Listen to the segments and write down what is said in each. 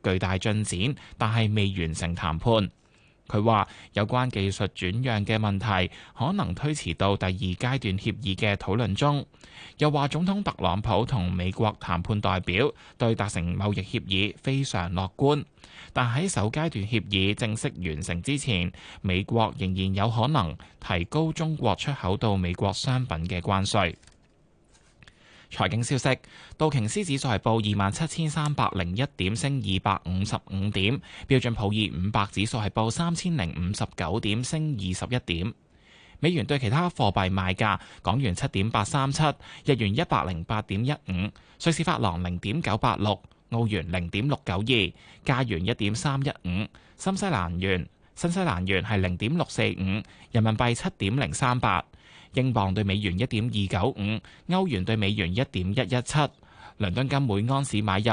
巨大進展，但係未完成談判。佢話有關技術轉讓嘅問題可能推遲到第二階段協議嘅討論中。又話總統特朗普同美國談判代表對達成貿易協議非常樂觀，但喺首階段協議正式完成之前，美國仍然有可能提高中國出口到美國商品嘅關稅。財經消息，道瓊斯指數係報27,301點，升255點；標準普爾500指數係報3,059點，升21點。美元對其他貨幣賣價：港元7.837，日元108.15，瑞士法郎0.986，澳元0.692，加元1.315，新西蘭元係0.645，人民幣7.038。英鎊對美元1.295，歐元對美元1.117，倫敦金每安士買入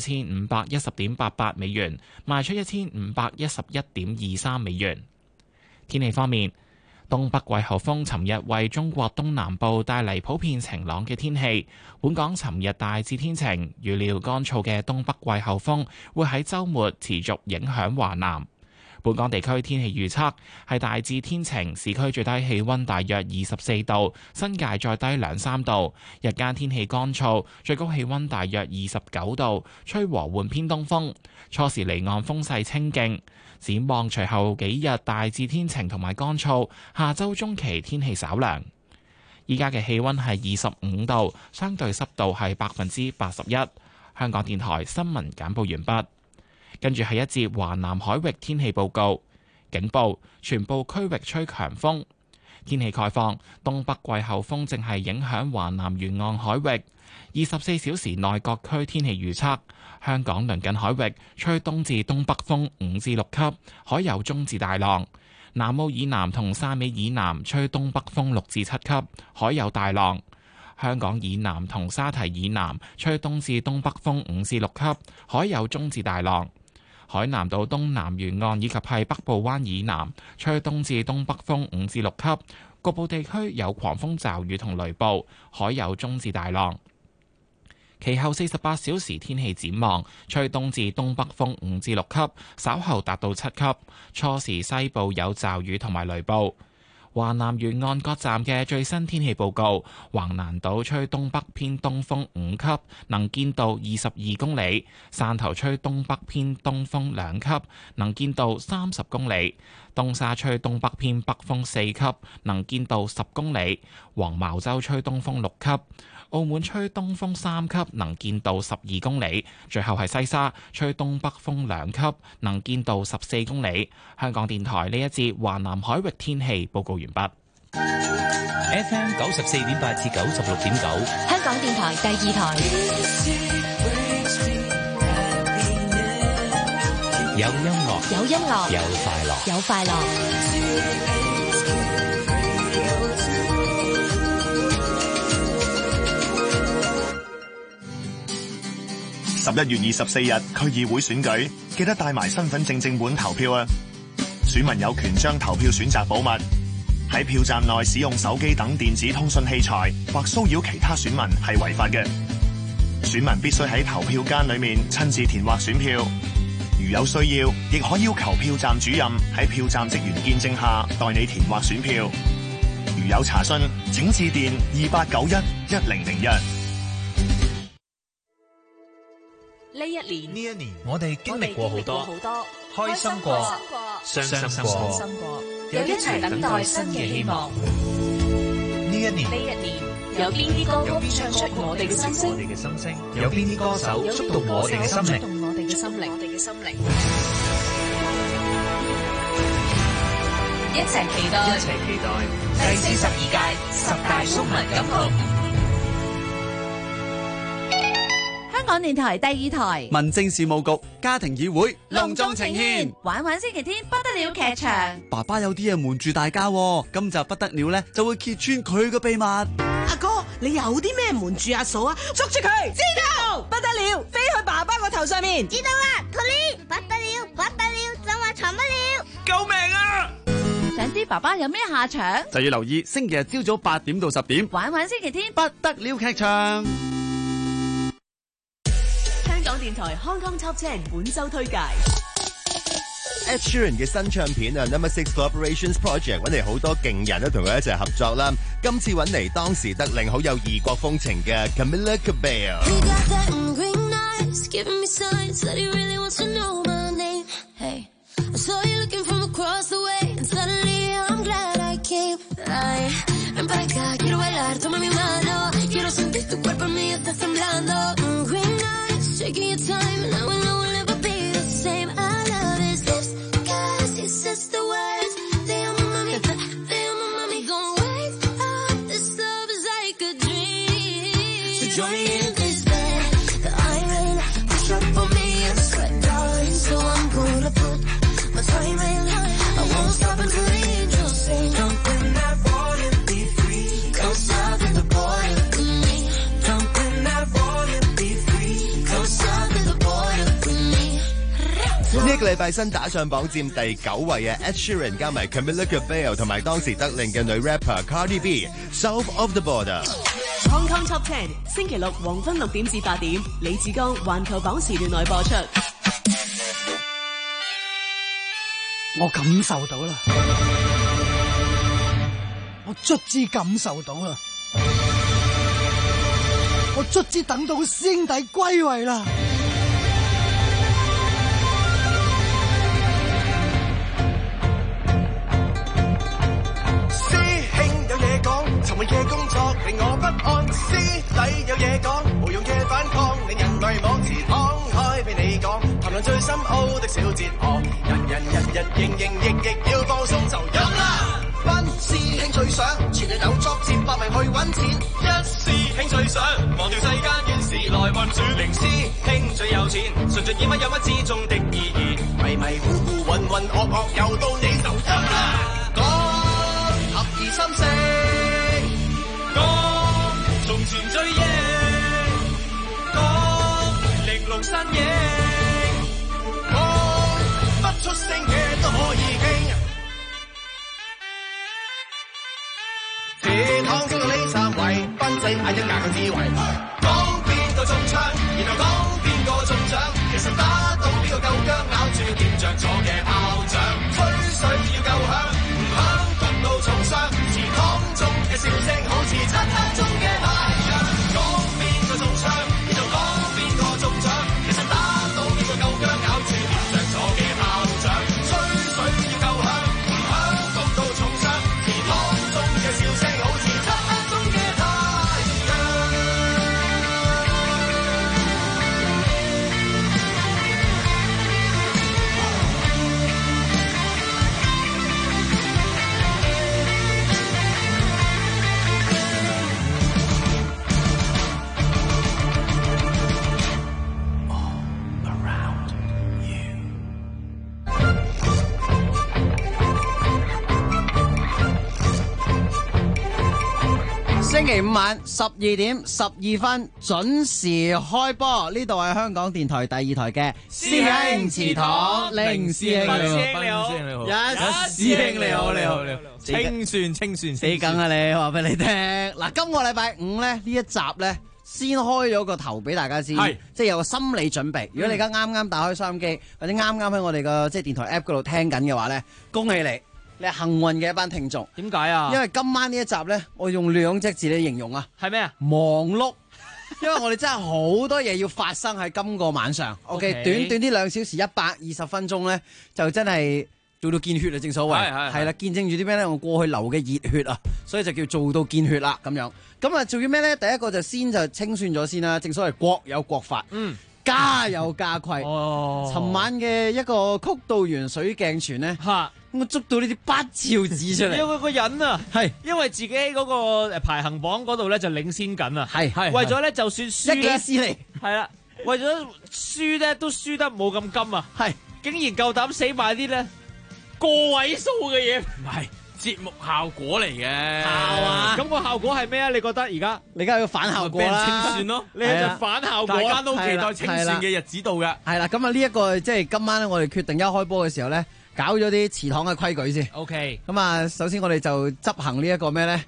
1510.88美元，賣出1511.23美元。天氣方面，東北季候風尋日為中國東南部帶嚟普遍晴朗嘅天氣。本港尋日大致天晴，預料乾燥嘅東北季候風會喺週末持續影響華南。本港地區天氣預測係大致天晴，市區最低氣溫大約24度，新界再低2-3度。日間天氣乾燥，最高氣溫大約29度，吹和緩偏東風。初時離岸風勢清勁。展望隨後幾日大致天晴同埋乾燥，下週中期天氣稍涼。依家嘅氣溫係25度，相對濕度係81%。香港電台新聞簡報完畢。跟住係一節華南海域天氣報告，警報，全部區域吹強風。天氣概況，東北季候風正係影響華南沿岸海域。24小時內各區天氣預測：香港鄰近海域吹東至東北風5至6級，海有中至大浪；南澳以南同汕尾以南吹東北風6至7級，海有大浪；香港以南同沙堤以南吹東至東北風5至6級，海有中至大浪。海南島東南沿岸以及係北部灣以南吹東至東北風5至6級，局部地區有狂風驟雨同雷暴，海有中至大浪。其後48小時天氣展望，吹東至東北風5至6級，稍後達到7級，初時西部有驟雨同埋雷暴。華南沿岸各站嘅最新天氣報告：橫瀾島吹東北偏東風5級，能見度22公里；汕頭吹東北偏東風2級，能見度30公里；東沙吹東北偏北風4級，能見度10公里；黃茅洲吹東風6級；澳門吹東風3級，能見度12公里；最後係西沙吹東北風2級，能見度14公里。香港電台呢一節華南海域天氣報告完畢。 FM 94.8至96.9， 香港電台第2台。 有音樂， 有音樂， 有快樂， 有快樂。 11月24日區議會選舉，記得帶埋身份證正本投票啊！選民有權將投票選擇保密，喺票站內使用手機等電子通訊器材或騷擾其他選民係違法嘅。選民必須喺投票間裏面親自填劃選票，如有需要，亦可要求票站主任喺票站職員見證下代你填劃選票。如有查詢，請致電28911001。 呢一年， 我哋經歷過好多，開心過，傷心過， 又一齊等待新嘅希望。 呢一年， 有邊啲歌曲唱出我哋嘅心聲？ 有邊啲歌手觸動我哋嘅心靈？ 一齊期待第42屆10大中文金曲。香港電台第2台， 民政事務局家庭議會隆重呈獻玩星期天不得了劇場。 爸爸有啲嘢瞞住大家，今集不得了呢，就會揭穿佢嘅秘密。 阿哥，你有啲咩瞞住阿嫂啊？捉住佢！知道，不得了，飛去爸爸個頭上面。 知道啦，托尼，不得了，就話藏不了。 救命啊！ 想知爸爸有咩下場， 就要留意星期日朝早8點到10點， 玩星期天不得了劇場。 香港電電台 Hong Kong Top 10本周推介。 Ed Sheeran 嘅新唱片啊 Number 6 Collaborations Project 揾嚟好多勁人都同佢一齊合作啦。今次揾嚟當時得令好有異國風情嘅 Camila Cabello。呢個禮拜新打上榜佔第9位嘅 Ed Sheeran 加埋 Camila Cabello 同埋當時得令嘅女 rapper Cardi B，South of the Border。Hong Kong Top 10星期六黃昏6點至8點，李志剛環球榜時段內播出。 我感受到啦，我卒之感受到啦，我卒之等到師兄弟歸位啦。 尋日嘅工作令我不安，師弟有嘢講，無用嘅反抗令人迷惘，遲敞開俾你講，談論最深奧的小哲學，人營役要放鬆就飲啦。班師兄最想全日有作接百名去揾錢，一師兄最想忘掉世間怨事來運轉，零師兄最有錢，純盡以乜有乜之中的意義，迷糊渾噩又到你就飲啦。講合二三四。從前追憶，講玲瓏身影，講不出聲嘅都可以傾。鐵行升到呢3位，賓仔嗌一硬嘅智慧，講邊個中槍，然後講邊個中獎，其實打到邊個夠薑，咬住掂着咗嘅炮仗，吹水要夠響，唔響焗到重傷，祠堂中嘅笑聲好似漆黑中嘅太陽，講邊個中槍，然後講邊個中獎，其實打到邊個夠薑，咬住掂着咗嘅炮仗，吹水要夠響，唔響焗到重傷，祠堂中嘅笑聲好似漆黑中嘅太陽。 星期5晚12點12分準時開播，呢度係香港電台第2台嘅師兄祠堂，凌師兄你好，一師兄你好，清算死梗啊你，話俾你聽。嗱，今個禮拜5咧呢一集咧先開咗個頭俾大家知，即係有個心理準備。如果你而家啱啱打開收音機，或者啱啱喺我哋個即係電台 app 嗰度聽緊嘅話咧，恭喜你！你係幸運嘅一班聽眾。點解啊？因為今晚呢一集咧，我用2隻字嚟形容啊。係咩啊？忙碌。因為我哋真係好多嘢要發生喺今個晚上。OK， 短短啲2小時120分鐘咧，就真係做到見血啊！正所謂係啦，見證住啲咩咧？我過去流嘅熱血啊，所以就叫做到見血啦咁樣。咁啊，做咗咩咧？第一個就先就清算咗先啦。正所謂國有國法。家有家規。尋晚嘅一個曲道園水鏡泉咧。我捉到呢啲不肖子出嚟， 因為個人啊，係因為自己嗰個排行榜嗰度咧就領先緊啊，係為咗咧就算輸咧，一己私利，係啦，為咗輸咧都輸得冇咁金啊，係竟然夠膽死買啲咧個位數嘅嘢，唔係節目效果嚟嘅，係嘛？咁個效果係咩啊？你覺得而家你而家要反效果啦， 清算咯，你係就反效果，大家都期待清算嘅日子到嘅， 係啦。咁啊呢一個即係今晚咧，我哋決定一開波嘅時候咧。搞咗啲祠堂嘅規矩先 ，OK。咁啊，首先我哋就執行呢一個咩咧？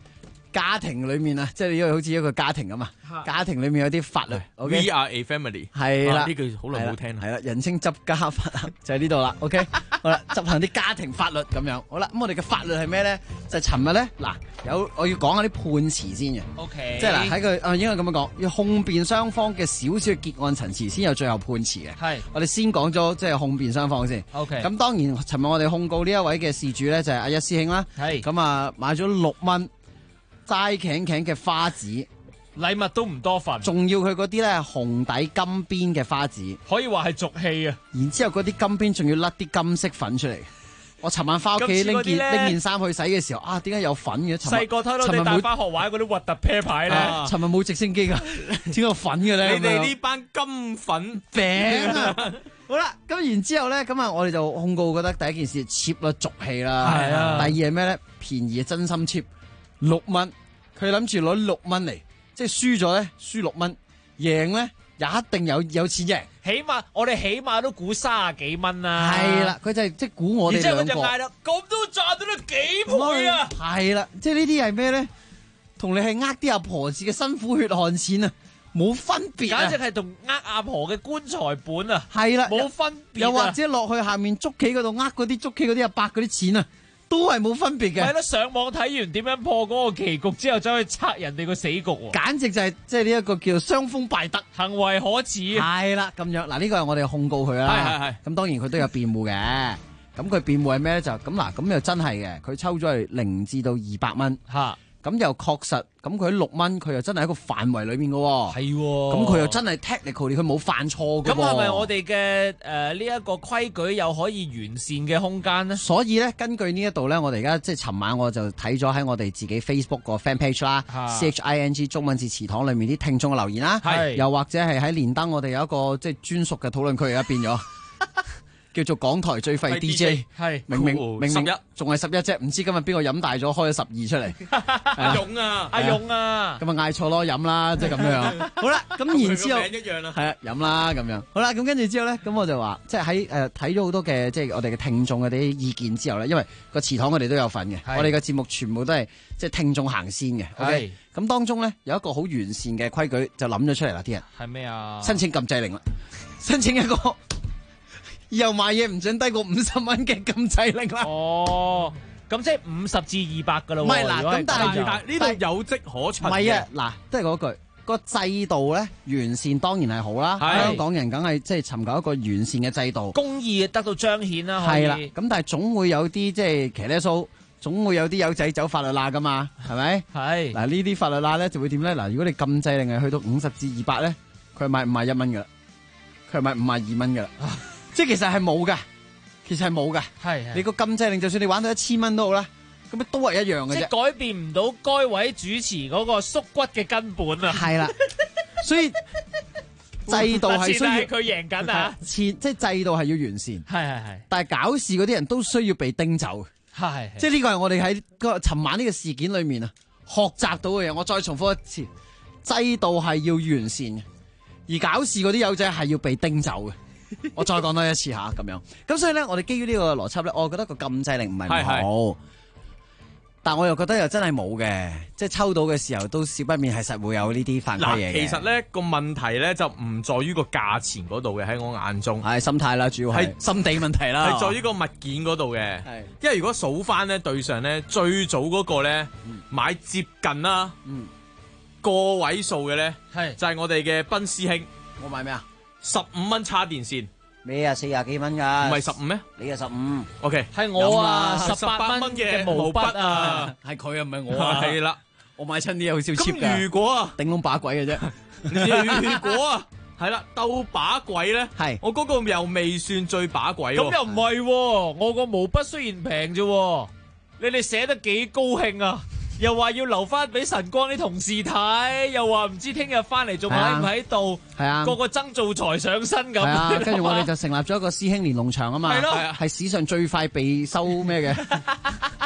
家庭裏面啊，即係因為好似一個家庭咁啊，家庭裏面有啲法律。 We are a family。 係啦， 呢句好耐冇聽啦。 係啦，人稱執家法就係呢度啦。OK， 好啦，執行啲家庭法律咁樣。好啦，咁我哋嘅法律係咩咧？就係尋日咧，我要講下啲判詞先嘅。 OK， 即係喺佢應該咁樣講，要控辯雙方嘅少少嘅結案陳詞先有最後判詞嘅。 係， 我哋先講咗即係控辯雙方先。 OK， 咁當然尋日我哋控告呢一位嘅事主咧就係阿一師兄啦。 係， 咁啊買咗6蚊齋頸頸嘅花紙， 禮物都唔多份， 仲要佢嗰啲咧紅底金邊嘅花紙， 可以話係俗氣啊！ 然之後嗰啲金邊仲要甩啲金色粉出嚟。我尋晚翻屋企拎件衫去洗嘅時候，啊，點解有粉嘅？ 細個偷偷地帶翻學玩嗰啲核突啤牌啦。 尋日冇直升機噶，點解有粉嘅咧？ 你哋呢班金粉餅啊！好啦，咁然之後咧，咁啊，我哋就控告覺得第一件事 cheap 啦，俗氣啦。 係啊。 第二係咩咧？便宜真心 cheap， 6蚊，佢諗住攞6蚊嚟，即係輸咗咧輸6蚊，贏咧又一定有錢贏。 我哋起碼都估30幾蚊啦。 係啦，佢就係即係估我哋兩個。 然之後佢就嗌啦，咁都賺到你幾倍啊！ 係啦，即係呢啲係咩咧？同你係啲阿婆子嘅辛苦血汗錢啊，冇分別啊！ 簡直係同阿婆嘅棺材本啊！ 係啦， 冇分別。 又或者落去下面捉棋嗰度嗰啲捉棋嗰啲阿伯嗰啲錢啊，都係冇分別嘅。 係咯，上網睇完點樣破嗰個棋局之後，走去拆人哋個死局喎。 簡直就係即係呢一個叫傷風敗德， 行為可恥。 係啦，咁樣嗱，呢個係我哋控告佢啦。係。咁當然佢都有辯護嘅。咁佢辯護係咩咧？就咁又真係嘅。佢抽咗係0至到200蚊。嚇。咁又確實，咁佢6蚊，佢又真係喺個範圍裏面嘅喎。 係喎。 咁佢又真係 technically，佢冇犯錯嘅。 咁係咪我哋嘅呢一個規矩有可以完善嘅空間呢？ 所以咧，根據呢一度咧，我哋而家即係尋晚我就睇咗喺我哋自己 Facebook 個 fan page 啦，CHING 中文字祠堂裏面啲聽眾嘅留言啦，又或者係喺連登我哋有一個即係專屬嘅討論區，而家變咗。叫做港台最廢 DJ， 係明明11仲係11啫，唔知今日邊個飲大咗開咗12出嚟。 阿勇啊，阿勇啊， 咁啊嗌錯咯，飲啦，即係咁樣。好啦，咁然之後名一樣啦， 係啊，飲啦咁樣。好啦，咁跟住之後咧，咁我就話，即係喺睇咗好多嘅即係我哋嘅聽眾嘅啲意見之後咧，因為個祠堂我哋都有份嘅，我哋嘅節目全部都係即係聽眾行先嘅。OK，咁當中咧有一個好完善嘅規矩就諗咗出嚟啦，啲人係咩啊？ 申請禁制令啦，申請一個。以後買嘢唔准低過50蚊嘅禁制令啦。 哦，咁即係50至200噶啦。唔係嗱，咁但係呢度有跡可循。 唔係啊，嗱，都係嗰句，個制度咧完善當然係好啦。香港人梗係即係尋求一個完善嘅制度， 公義得到彰顯啦。 係啦，咁但係總會有啲即係騎呢數，總會有啲友仔走法律罅噶嘛，係咪？係嗱，呢啲法律罅咧就會點咧？嗱，如果你禁制令係去到50至200咧，佢係賣51蚊噶啦，佢係賣52蚊噶啦。即係其實係冇噶，係你個禁制令，就算你玩到1000蚊都好啦，咁都係一樣嘅啫。 即係改變唔到該位主持嗰個縮骨嘅根本啊！ 係啦，所以制度係需要佢贏緊啊！ 即係制度係要完善， 係。但係搞事嗰啲人都需要被叮走， 係。即係呢個係我哋喺個尋晚呢個事件裏面啊學習到嘅嘢。我再重複一次，制度係要完善嘅，而搞事嗰啲友仔係要被叮走嘅。我再講多一次吓，咁樣，咁所以咧，我哋基於呢個邏輯咧，我覺得個禁制令唔係唔好，但我又覺得又真係冇嘅，即係抽到嘅時候都少不免係實會有呢啲犯規嘢嘅。 其實咧個問題咧就唔在於個價錢嗰度嘅，喺我眼中係心態啦，主要係心地問題啦， 係在於個物件嗰度嘅。係，因為如果數翻咧對上咧最早嗰個咧買接近啦個位數嘅咧，係就係我哋嘅賓師兄。 我買咩啊 ？15蚊叉電線。 咩啊？40幾蚊噶？ 唔係15咩？ 你啊15。 OK， 係我啊，18蚊嘅毛筆啊， 係佢啊，唔係我啊。 係啦， 我買親啲好少 cheap 㗎。 如果啊， 頂籠把鬼嘅啫。 如果啊，係啦，鬥把鬼咧，係我嗰個又未算最把鬼。 咁又唔係喎，我個毛筆雖然平啫，你哋寫得幾高興啊！又話要留翻俾晨光啲同事睇，又話唔知聽日翻嚟仲喺唔喺度，係啊，個個曾做財上身咁。係啊， 跟住我哋就成立咗一個師兄連儂牆啊嘛，係咯，係史上最快被收咩嘅，係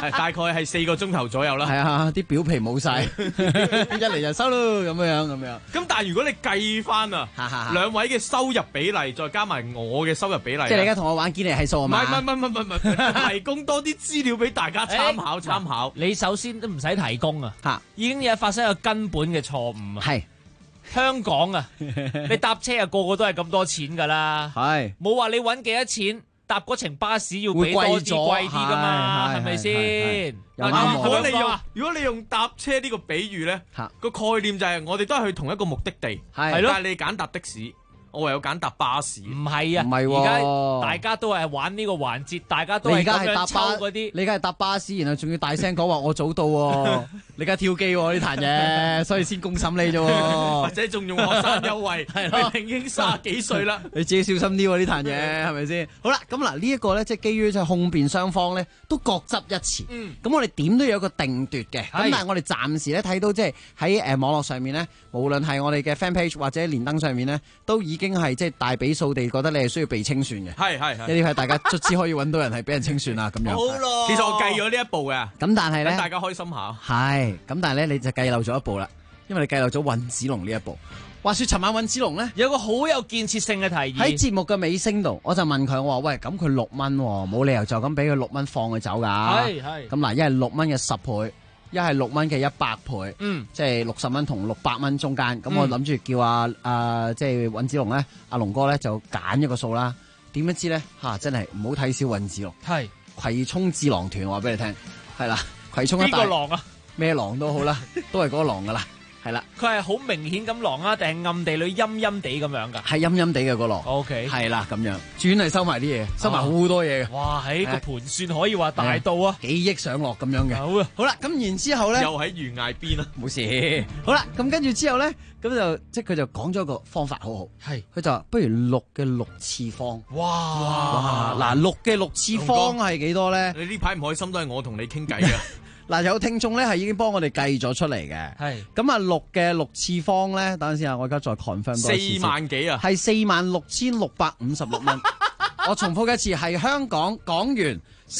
大概係4個鐘頭左右啦。 係啊，啲表皮冇晒，一嚟就收咯，咁樣。 咁但係如果你計翻啊，兩位嘅收入比例，再加埋我嘅收入比例， 即係你而家同我玩堅尼係數啊嘛？ 唔，提供多啲資料俾大家參考。 你首先都唔使提供啊，已經有發生一個根本嘅錯誤啊。 係香港啊，你搭車啊個個都係咁多錢㗎啦，係冇話你揾幾多錢。搭嗰程巴士要俾多啲貴啲噶嘛，係咪先？ 如果你用搭車呢個比喻咧，個概念就係我哋都係去同一個目的地，係咯。但係你揀搭的士，我唯有揀搭巴士。 唔係啊，而家大家都係玩呢個環節，大家都係咁樣抽嗰啲。 你而家係搭巴士，然後仲要大聲講話我早到喎，你而家跳機喎呢壇嘢，所以先公審你啫喎。 或者仲用學生優惠，係咯，已經30幾歲啦。 你自己小心啲喎呢壇嘢，係咪先？好啦，咁嗱呢一個咧，即係基於即係控辯雙方咧，都各執一詞。咁我哋點都有一個定奪嘅。咁但係我哋暫時咧睇到即係喺網絡上面咧，無論係我哋嘅 fan page 或者連登上面咧，都已經係即係大比數地覺得你係需要被清算嘅。係。呢啲係大家卒之可以揾到人係俾人清算啦咁樣。 好咯。其實我計咗呢一步嘅。 咁但係咧， 大家開心下。 係。咁但係咧，你就計漏咗一步啦，因為你計漏咗尹子龍呢一步。話說尋晚尹子龍咧有個好有建設性嘅提議， 喺節目嘅尾聲度，我就問佢，我話喂，咁佢6蚊，冇理由就咁俾佢6蚊放佢走噶。係。咁嗱，一係6蚊嘅10倍，一係6蚊嘅100倍，即係60蚊同600蚊中間。咁我諗住叫即係尹子龍咧，阿龍哥咧就揀一個數啦。點樣知咧？真係唔好睇小尹子龍。係葵涌智囊團，我話俾你聽，係啦，葵涌一大。邊個狼啊？咩狼都好啦，都係嗰個狼噶啦。係啦， 佢係好明顯咁狼啊，定係暗地裏陰陰地咁樣噶？ 係陰陰地嘅個狼。 OK，係啦，咁樣轉嚟收埋啲嘢，收埋好多嘢嘅。 哇，喺個盤算可以話大到啊， 幾億上落咁樣嘅。好啊，好啦，咁然之後咧， 又喺懸崖邊啊， 冇事。好啦，咁跟住之後咧，咁就即係佢就講咗一個方法，好好。係，佢就話不如6嘅6次方。哇！嗱，6嘅6次方係幾多咧？ 你呢排唔開心都係我同你傾偈嘅。 嗱，有聽眾咧係已經幫我哋計咗出嚟嘅，係咁啊6嘅6次方咧，等陣先啊，我而家再 confirm 多一次。 4萬幾啊？ 係46,656蚊。我重複一次，係香港港元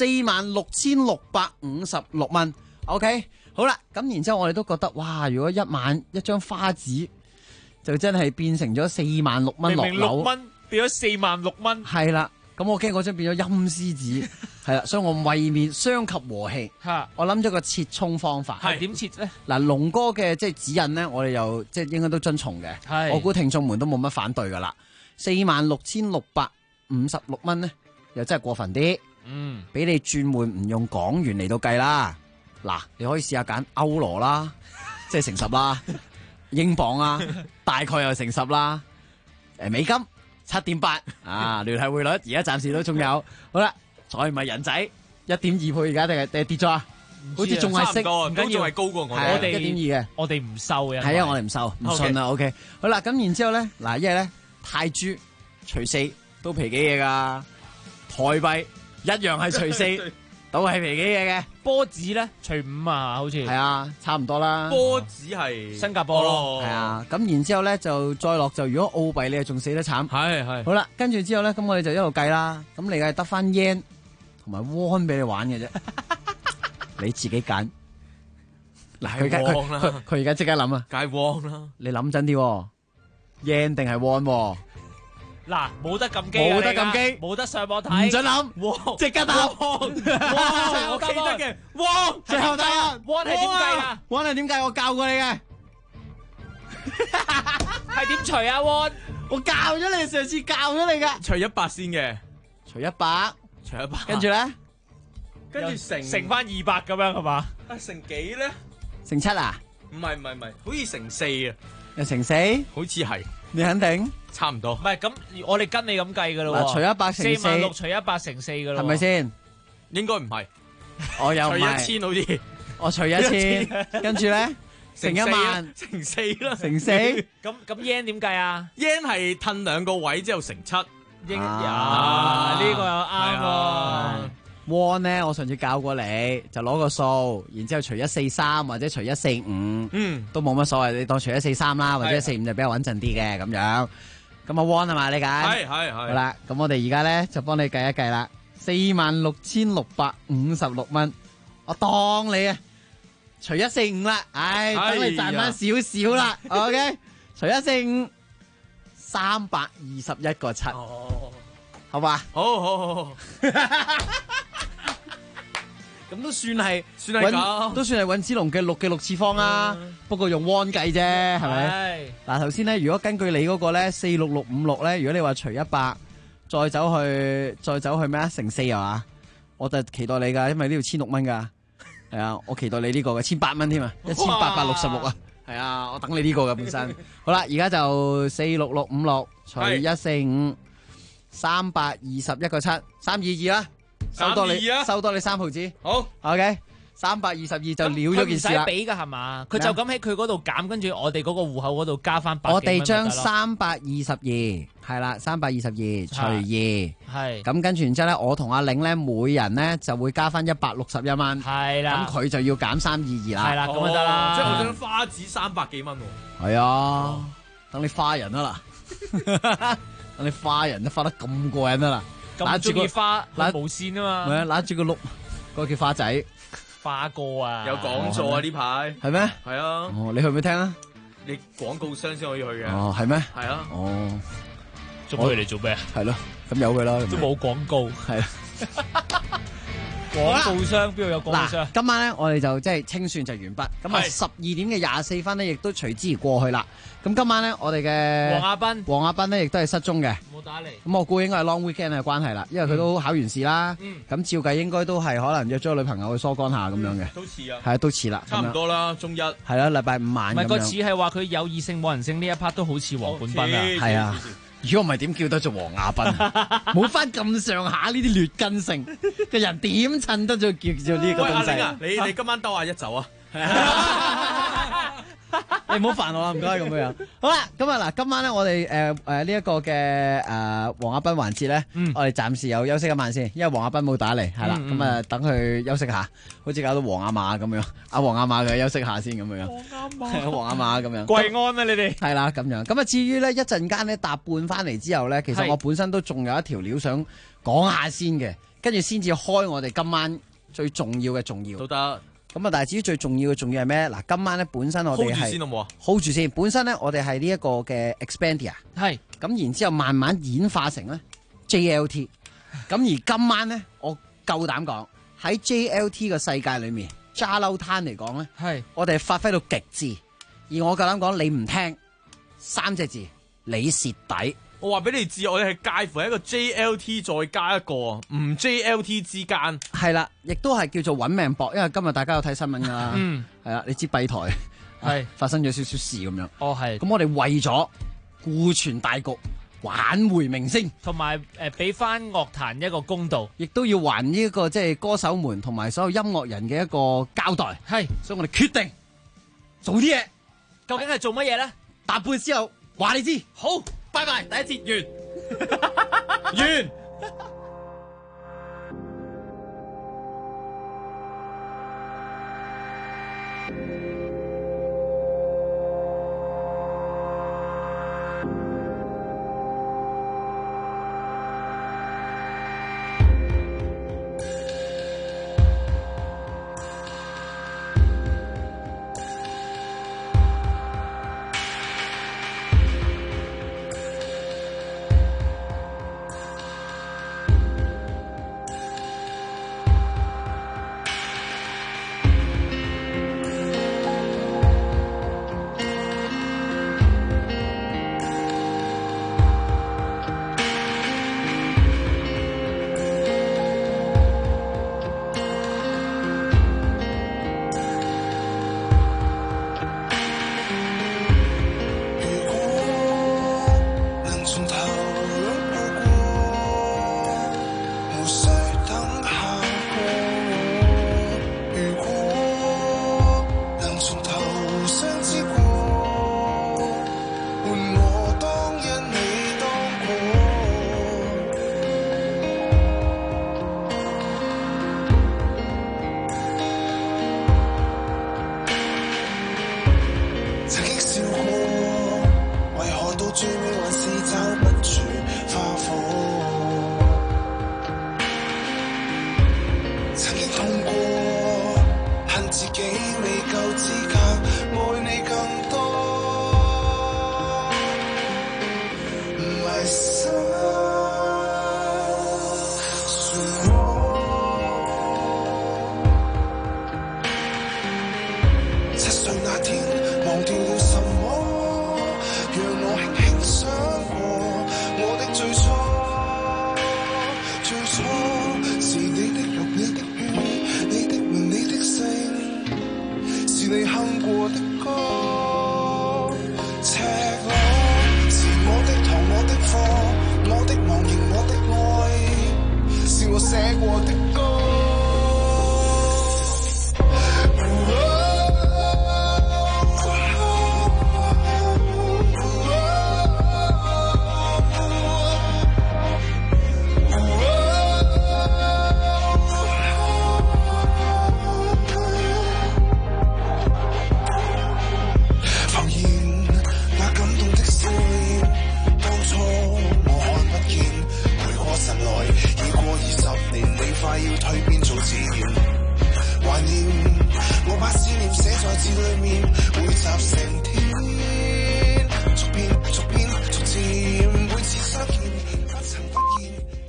46,656蚊。OK， 好啦，咁然之後我哋都覺得，哇！如果一晚一張花紙，就真係變成咗46,000蚊落樓，明明6 蚊變咗46,000蚊。 係啦。咁我驚嗰張變咗陰司紙，係啦，所以我為免傷及和氣，我諗咗個切沖方法。 係點切咧？ 嗱，龍哥嘅即係指引咧，我哋又即係應該都遵從嘅。係，我估聽眾們都冇乜反對噶啦。46,656蚊咧，又真係過分啲。俾你轉換唔用港元嚟到計啦。嗱，你可以試下揀歐羅啦，即係乘10啦，英鎊啊，大概又乘10啦，美金。7.8啊，聯繫匯率而家暫時都仲有。好啦，再咪人仔1.2倍而家定係跌咗啊？好似仲係升， 唔緊要，係高過我哋。 1.2嘅， 我哋唔收嘅。 係啊，我哋唔收，唔信啦。OK， 好啦，咁然之後咧，嗱，因為咧泰銖除4都皮幾嘢噶，台幣一樣係除4。都係皮幾嘢嘅， 波子咧除5啊，好似係啊，差唔多啦。 波子係新加坡咯， 係啊。咁然之後咧就再落就，如果澳幣你係仲死得慘。 係。 好啦，跟住之後咧，咁我哋就一路計啦。咁你係得翻 yen 同埋 won 俾你玩嘅啫，你自己揀。嗱，佢而家即刻諗啊， 梗係 won 啦。 你諗真啲，yen 定係 won？ 嗱，冇得撳機， 冇得撳機， 冇得上網睇， 唔准諗，即刻答。 哇，我記得嘅， 哇，最後答案 ，One 係點計啊 ？One係點計？我教過你嘅， 係點除啊？One， 我教咗你，上次教咗你噶。 除100先嘅， 除100，跟住咧， 跟住乘翻200咁樣係嘛？ 乘幾咧？ 乘7啊？ 唔係，好似乘4啊？ 又乘4？ 好似係。 你肯定？ 差唔多。 唔係咁，我哋跟你咁計噶咯。 嗱，除100乘4 ，46,000除100乘4噶咯。 係咪先？ 應該唔係。 我又唔係。 除1000好似。 我除1000，跟住咧乘10000， 乘4啦。 乘4。 咁 yen 點計啊 ？yen 係褪2個位之後乘7。 呢個又啱喎。 won 咧，我上次教過你，就攞個數，然之後除143或者除145，都冇乜所謂，你當除143啦，或者145就比較穩陣啲嘅咁樣。咁啊 won 係嘛，你解？係。好啦，咁我哋而家咧就幫你計一計啦，46,656蚊我當你啊，除一四五啦，等你賺翻少少啦。OK， 除一四五，321.7，好嘛？ 好。 咁都算係咁， 都算係尹子龍嘅6次方啊。不過用 won 計啫，係咪？嗱，頭先咧，如果根據你嗰個咧46656咧，如果你話除100，再走去咩啊？乘4係嘛？我就期待你噶，因為呢度1600蚊噶。係啊，我期待你呢個嘅1800蚊添啊，1866啊。係啊，我等你呢個嘅本身。好啦，而家就46656除145 321.7，322啦。收多你3毫子。 好 ，OK， 322就了咗件事啦。 唔使俾噶係嘛？佢就咁喺佢嗰度減，跟住我哋嗰個戶口嗰度加翻8。 我哋將322係啦，322除2 係。 咁跟住然之後咧，我同阿玲咧，每人咧就會加翻161蚊。 係啦。 咁佢就要減322啦。 係啦，咁就得啦。 即係我張花紙300幾蚊喎。 係啊，等你花人啊啦，等你花人都花得咁過癮啊啦。 咁中意花無線啊嘛， 咪揦住個碌，嗰個叫花仔， 花哥啊， 有講座啊呢排， 係咩？ 係啊， 哦，你去唔去聽啊？ 你廣告商先可以去嘅， 哦，係咩？ 係啊， 哦， 仲佢嚟做咩啊？ 係咯，咁有佢啦， 都冇廣告， 係。 廣告商邊度有廣告商？ 今晚咧，我哋就即係清算就完畢。咁啊，12:24咧，亦都隨之而過去啦。咁今晚咧，我哋嘅黃亞斌咧，亦都係失蹤嘅， 冇打嚟。 咁我估應該係 long weekend 嘅關係啦，因為佢都考完試啦。咁照計應該都係可能約咗個女朋友去疏肝下咁樣嘅。 都似啊。 係啊，都似啦。 差唔多啦，中一。 係啦，禮拜5晚。 唔係個似係話佢有異性冇人性呢一 part 都好似黃本斌啊。 係啊。如果唔係點叫得做黃亞斌？冇翻咁上下呢啲劣根性嘅人，點襯得做叫做呢個東西？ 喂，阿玲啊，你今晚兜下一走啊！ 你唔好煩我啦，唔該咁樣。好啦，咁啊嗱，今晚咧我哋呢一個嘅黃亞斌環節咧，我哋暫時有休息一晚先，因為黃亞斌冇打嚟，係啦，咁啊等佢休息下，好似搞到黃亞馬咁樣，阿黃亞馬佢休息下先咁樣。黃亞馬咁樣。 貴安啊，你哋係啦，咁樣。咁啊，至於咧一陣間咧搭半翻嚟之後咧，其實我本身都仲有一條料想講下先嘅，跟住先至開我哋今晚最重要嘅重要。 都得。 咁啊，但係至於最重要嘅重要係咩？嗱，今晚咧本身我哋係 hold 住先好冇啊 ？hold 住先。本身咧我哋係呢一個嘅 Expandia， 係咁然之後慢慢演化成咧 JLT。咁而今晚咧，我夠膽講喺 JLT 嘅世界裏面，揸撈攤嚟講咧，係我哋發揮到極致。而我夠膽講，你唔聽3隻字，你蝕底。 我話俾你知，我哋係介乎一個 JLT 再加一個唔 JLT 之間。 係啦，亦都係叫做揾命搏，因為今日大家有睇新聞㗎啦。係啦，你知閉台係發生咗少少事咁樣。 哦，係。 咁我哋為咗顧全大局，挽回名聲， 同埋俾翻樂壇一個公道， 亦都要還呢一個即係歌手們同埋所有音樂人嘅一個交代。 係， 所以我哋決定做啲嘢。 究竟係做乜嘢咧？ 答半之後話你知。好。拜拜，第一節完，完。 最尾還是找不住花火。 己未夠資格愛你更多，迷失漩渦。7歲那天忘掉了什麼，讓我輕輕想過我的最初。最初是你的肉，你的血，你的名，你的姓，是你哼過的歌。赤裸是我的糖，我的課，我的忘形，我的愛，是我寫過的歌。快要蛻變做自然，懷念我把思念寫在字裡面，匯集成天，逐片逐片逐漸每次相見不曾發現。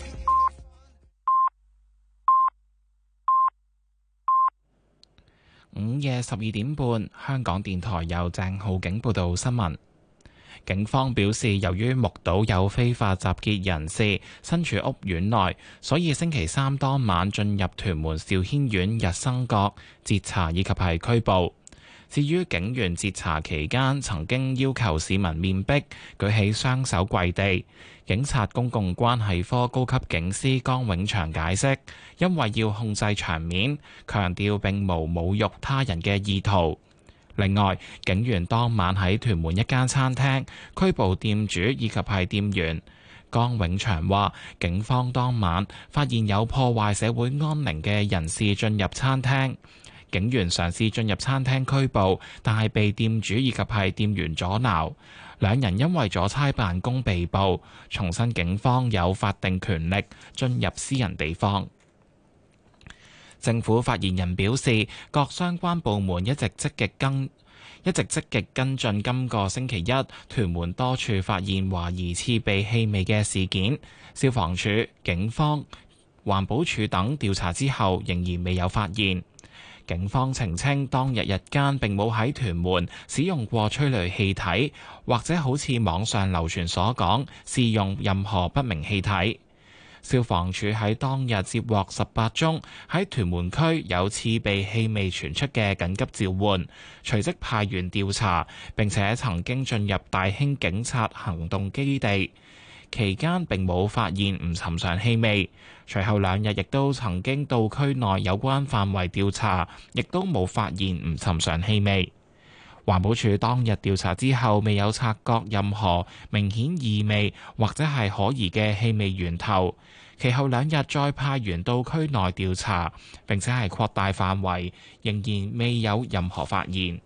午夜12點半，香港電台由鄭浩景報道新聞。警方表示，由於目睹有非法集結人士身處屋苑內，所以星期三當晚進入屯門兆軒苑日生閣截查以及係拘捕。至於警員截查期間曾經要求市民面壁，舉起雙手跪地，警察公共關係科高級警司江永祥解釋，因為要控制場面，強調並無侮辱他人嘅意圖。另外，警員當晚喺屯門一間餐廳拘捕店主以及係店員。江永祥話，警方當晚發現有破壞社會安寧嘅人士進入餐廳，警員嘗試進入餐廳拘捕，但係被店主以及係店員阻撓，兩人因為阻差辦公被捕。重申警方有法定權力進入私人地方。政府發言人表示，各相關部門一直積極跟進今個星期一屯門多處發現懷疑刺鼻氣味嘅事件。消防處、警方、環保署等調查之後，仍然未有發現。警方澄清，當日日間並冇喺屯門使用過催淚氣體，或者好似網上流傳所講，試用任何不明氣體。消防處喺當日接獲18宗喺屯門區有刺鼻氣味傳出嘅緊急召喚，隨即派員調查，並且曾經進入大興警察行動基地，期間並冇發現唔尋常氣味。隨後2日亦都曾經到區內有關範圍調查，亦都冇發現唔尋常氣味。環保署當日調查之後，未有察覺任何明顯異味或者係可疑嘅氣味源頭。其後2日再派員到區內調查，並且係擴大範圍，仍然未有任何發現。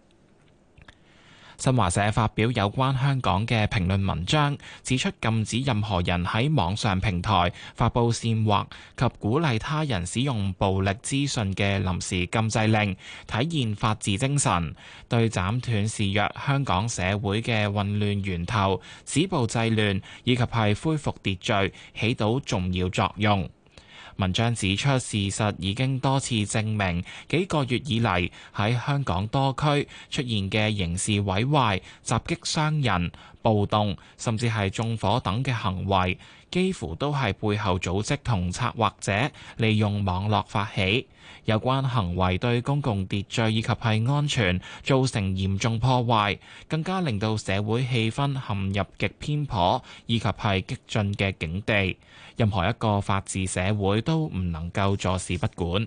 新華社發表有關香港嘅評論文章，指出禁止任何人喺網上平台發布煽惑及鼓勵他人使用暴力資訊嘅臨時禁制令，體現法治精神，對斬斷肆虐香港社會嘅混亂源頭、止暴制亂以及係恢復秩序起到重要作用。文章指出，事實已經多次證明，幾個月以嚟喺香港多區出現嘅刑事毀壞、襲擊傷人、暴動，甚至係縱火等嘅行為，幾乎都係背後組織同策劃者利用網絡發起。有關行為對公共秩序以及係安全造成嚴重破壞，更加令到社會氣氛陷入極偏頗以及係激進嘅境地。任何一個法治社會都唔能夠坐視不管。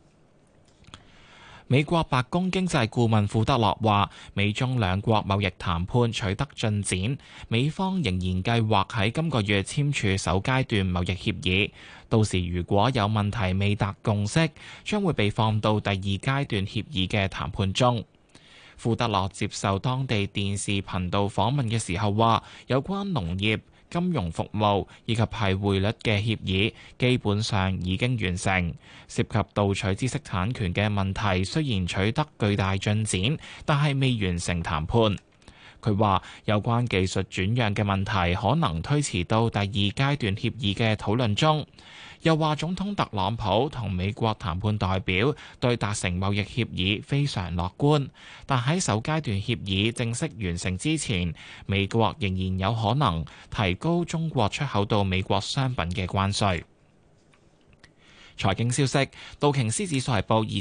美國白宮經濟顧問庫德洛話，美中兩國貿易談判取得進展，美方仍然計劃喺今個月簽署首階段貿易協議。到時如果有問題未達共識，將會被放到第2階段協議嘅談判中。庫德洛接受當地電視頻道訪問嘅時候話，有關農業、 金融服務以及係匯率嘅協議基本上已經完成。涉及盜取知識產權嘅問題雖然取得巨大進展，但係未完成談判。佢話有關技術轉讓嘅問題可能推遲到第二階段協議嘅討論中。又話總統特朗普同美國談判代表對達成貿易協議非常樂觀，但喺首階段協議正式完成之前，美國仍然有可能提高中國出口到美國商品嘅關稅。財經消息，道瓊斯指數係報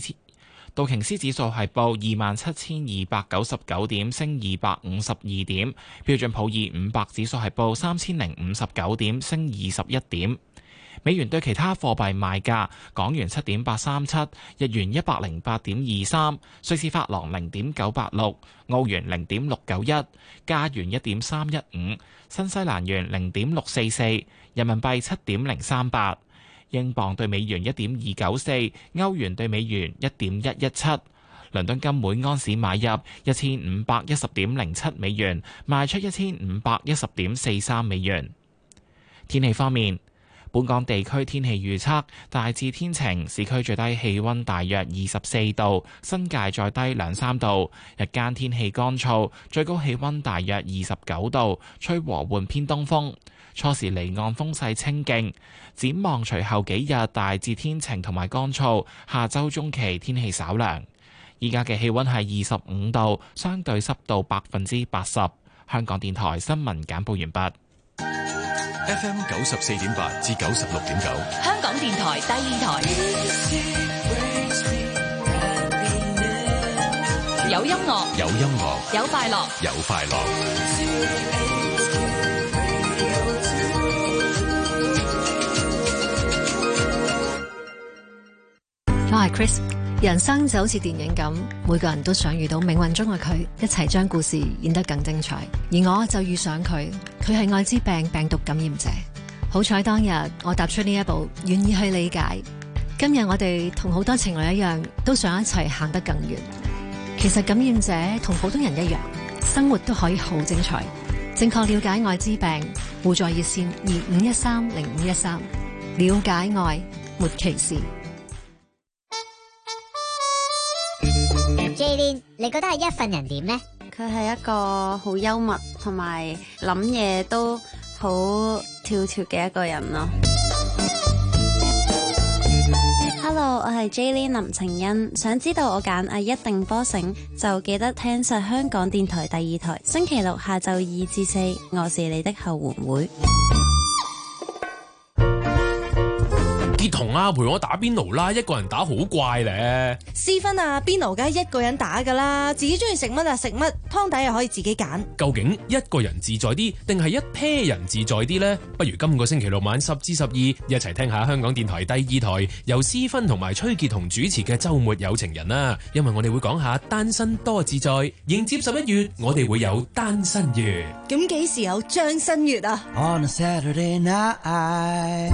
27,299點，升252點；標準普爾500指數係報3059點，升21點。美元對其他貨幣賣價：港元7.837，日元108.23，瑞士法郎0.986，澳元0.691，加元1.315，新西蘭元0.644，人民幣7.038，英鎊對美元1.294，歐元對美元1.117。倫敦金每安士買入1510.07美元，賣出1510.43美元。天氣方面。本港地區天氣預測大致天晴，市區最低氣溫大約24度，新界再低2-3度。日間天氣乾燥，最高氣溫大約29度，吹和緩偏東風。初時離岸風勢清勁。展望隨後幾日大致天晴同埋乾燥，下週中期天氣稍涼。依家嘅氣溫係25度，相對濕度80%。香港電台新聞簡報完畢。 FM 94.8至96.9， 香港電台第二台，有音樂， 有音樂， 有快樂， 有快樂。 我係 Chris， 人生就好似電影咁，每個人都想遇到命運中嘅佢，一齊將故事演得更精彩。而我就遇上佢，佢係愛滋病病毒感染者。好彩當日我踏出呢一步，願意去理解。今日我哋同好多情侶一樣，都想一齊行得更遠。其實感染者同普通人一樣，生活都可以好精彩。正確了解艾滋病，互助熱線25130513，了解愛，沒歧視。 Jaylin， 你覺得係一份人點呢？ 佢係一個好幽默同埋諗嘢都好跳脫嘅一個人咯。Hello， 我係 Jaylin 林晴欣，想知道我揀藝一定波繩，就記得聽實香港電台第二台，星期六下晝2至4，我是你的後援會。 結同啊，陪我打邊爐啦，一個人打好怪咧。 私芬啊，邊爐梗係一個人打噶啦，自己中意食乜就食乜，湯底又可以自己揀。 究竟一個人自在啲，定係一 pair 人自在啲呢？不如今個星期六晚10至12，一齊聽下香港電台第二台由私芬同埋崔潔彤主持嘅週末有情人啦。因為我哋會講下單身多自在，迎接11月，我哋會有單身月。 咁幾時有張新月啊？ On a Saturday night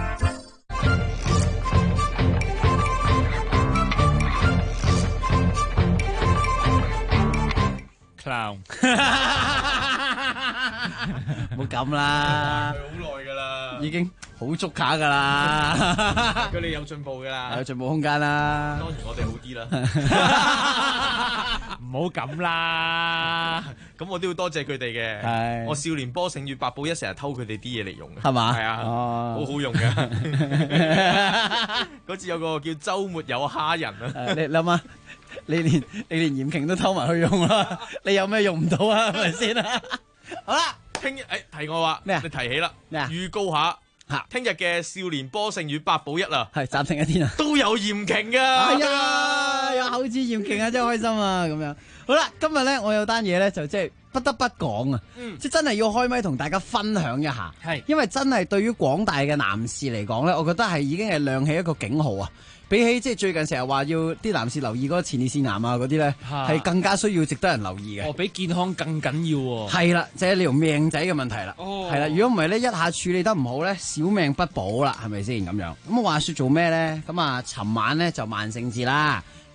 clown， 唔好咁啦， 好耐噶啦， 已經好足卡噶啦， 佢哋有進步噶啦， 有進步空間啦。 當然我哋好啲啦， 唔好咁啦。 咁我都要多謝佢哋嘅。我少年波聖與八寶一成日偷佢哋啲嘢嚟用， 係嘛？ 係啊，好好用嘅。嗰次有個叫週末有蝦人啊， 你諗下。你連鹽瓊都偷埋去用啦，你有咩用唔到啊？係咪先啊？好啦， 聽日提我話咩啊？你提起啦，咩啊？預告下聽日嘅少年波聖與八寶一啊，係暫停一天啊， 都有鹽瓊噶。 係啊，有口齒鹽瓊啊，真係開心啊！咁樣好啦，今日咧我有單嘢咧就即係不得不講啊，即係真係要開咪同大家分享一下，係因為真係對於廣大嘅男士嚟講咧，我覺得係已經係亮起一個警號啊！比起即係最近成日話要啲男士留意嗰個前列腺癌啊嗰啲咧，係更加需要值得人留意嘅。 哦，比健康更緊要喎。 係啦，就係你條命仔嘅問題啦。哦，係啦，如果唔係咧，一下處理得唔好咧，小命不保啦，係咪先咁樣？咁話說做咩咧？咁啊，尋晚咧就萬聖節啦。咁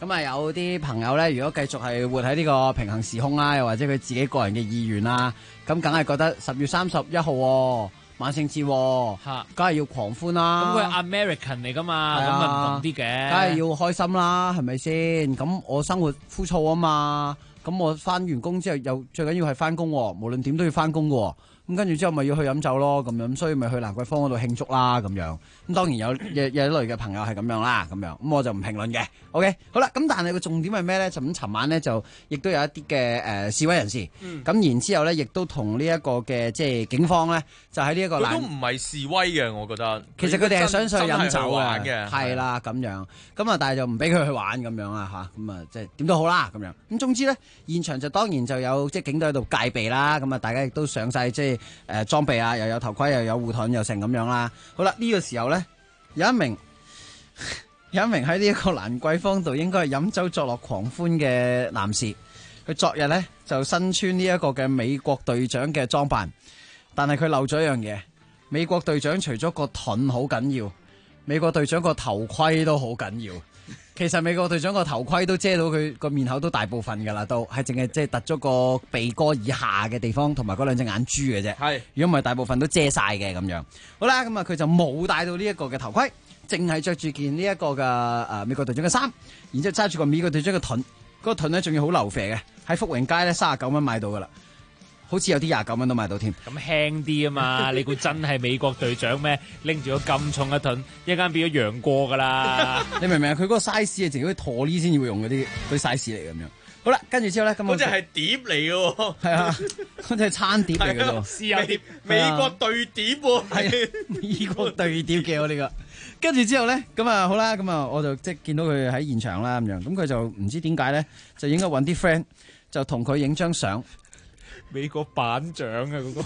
咁啊，有啲朋友咧，如果繼續係活喺呢個平行時空啦，又或者佢自己個人嘅意願啦，咁梗係覺得10月31號萬聖節，梗係要狂歡啦。 咁佢係 American 嚟噶嘛，咁咪唔同啲嘅。 梗係要開心啦，係咪先？咁我生活枯燥啊嘛，咁我翻完工之後又最緊要係翻工，無論點都要翻工嘅。咁跟住之後咪要去飲酒咯，咁樣，所以咪去蘭桂坊嗰度慶祝啦，咁樣。咁當然有一類嘅朋友係咁樣啦，咁樣。咁我就唔評論嘅。OK， 好啦，咁但係個重點係咩咧？就咁尋晚咧就亦都有一啲嘅示威人士，咁然之後咧亦都同呢一個嘅即係警方咧就喺呢一個佢都唔係示威嘅，我覺得。 其實佢哋係想上去飲酒嘅， 係啦咁樣。咁啊，但係就唔俾佢去玩咁樣啊嚇。咁啊，即係點都好啦咁樣。咁總之咧，現場就當然就有即係警隊喺度戒備啦。咁啊，大家亦都上晒即係裝備啊，又有頭盔，又有護盾，又成咁樣啦。好啦，呢個時候咧，有一名喺呢一個蘭桂坊度應該係飲酒作樂狂歡嘅男士，佢昨日咧就身穿呢一個嘅美國隊長嘅裝扮，但係佢漏咗一樣嘢。美國隊長除咗個盾好緊要，美國隊長個頭盔都好緊要。其實美國隊長個頭盔都遮到佢個面口都大部分噶啦，都係淨係即係突咗個鼻哥以下嘅地方，同埋嗰兩隻眼珠嘅啫。係，如果唔係大部分都遮晒嘅咁樣。好啦，咁啊佢就冇戴到呢一個嘅頭盔，淨係着住件呢一個嘅美國隊長嘅衫，然之後揸住個美國隊長嘅盾，嗰個盾咧仲要好流肥嘅，喺福榮街咧39蚊買到噶啦。好似有啲29蚊都買到添， 咁輕啲啊嘛！你估真係美國隊長咩？拎住個咁重嘅盾，一間變咗楊過噶啦！ 你明唔明啊？佢嗰個 size 係淨係啲陀呢先至會用嗰啲 size 嚟咁樣。好啦，跟住之後咧，咁嗰隻係碟嚟嘅， 係啊，嗰隻係餐碟嚟嘅喎， 豉油碟，美國隊碟喎， 係美國隊碟嘅我呢個。跟住之後咧，咁啊好啦，咁啊我就即係見到佢喺現場啦咁樣，咁佢就唔知點解咧，就應該揾啲 friend 就同佢影張相。 美國版長啊，嗰個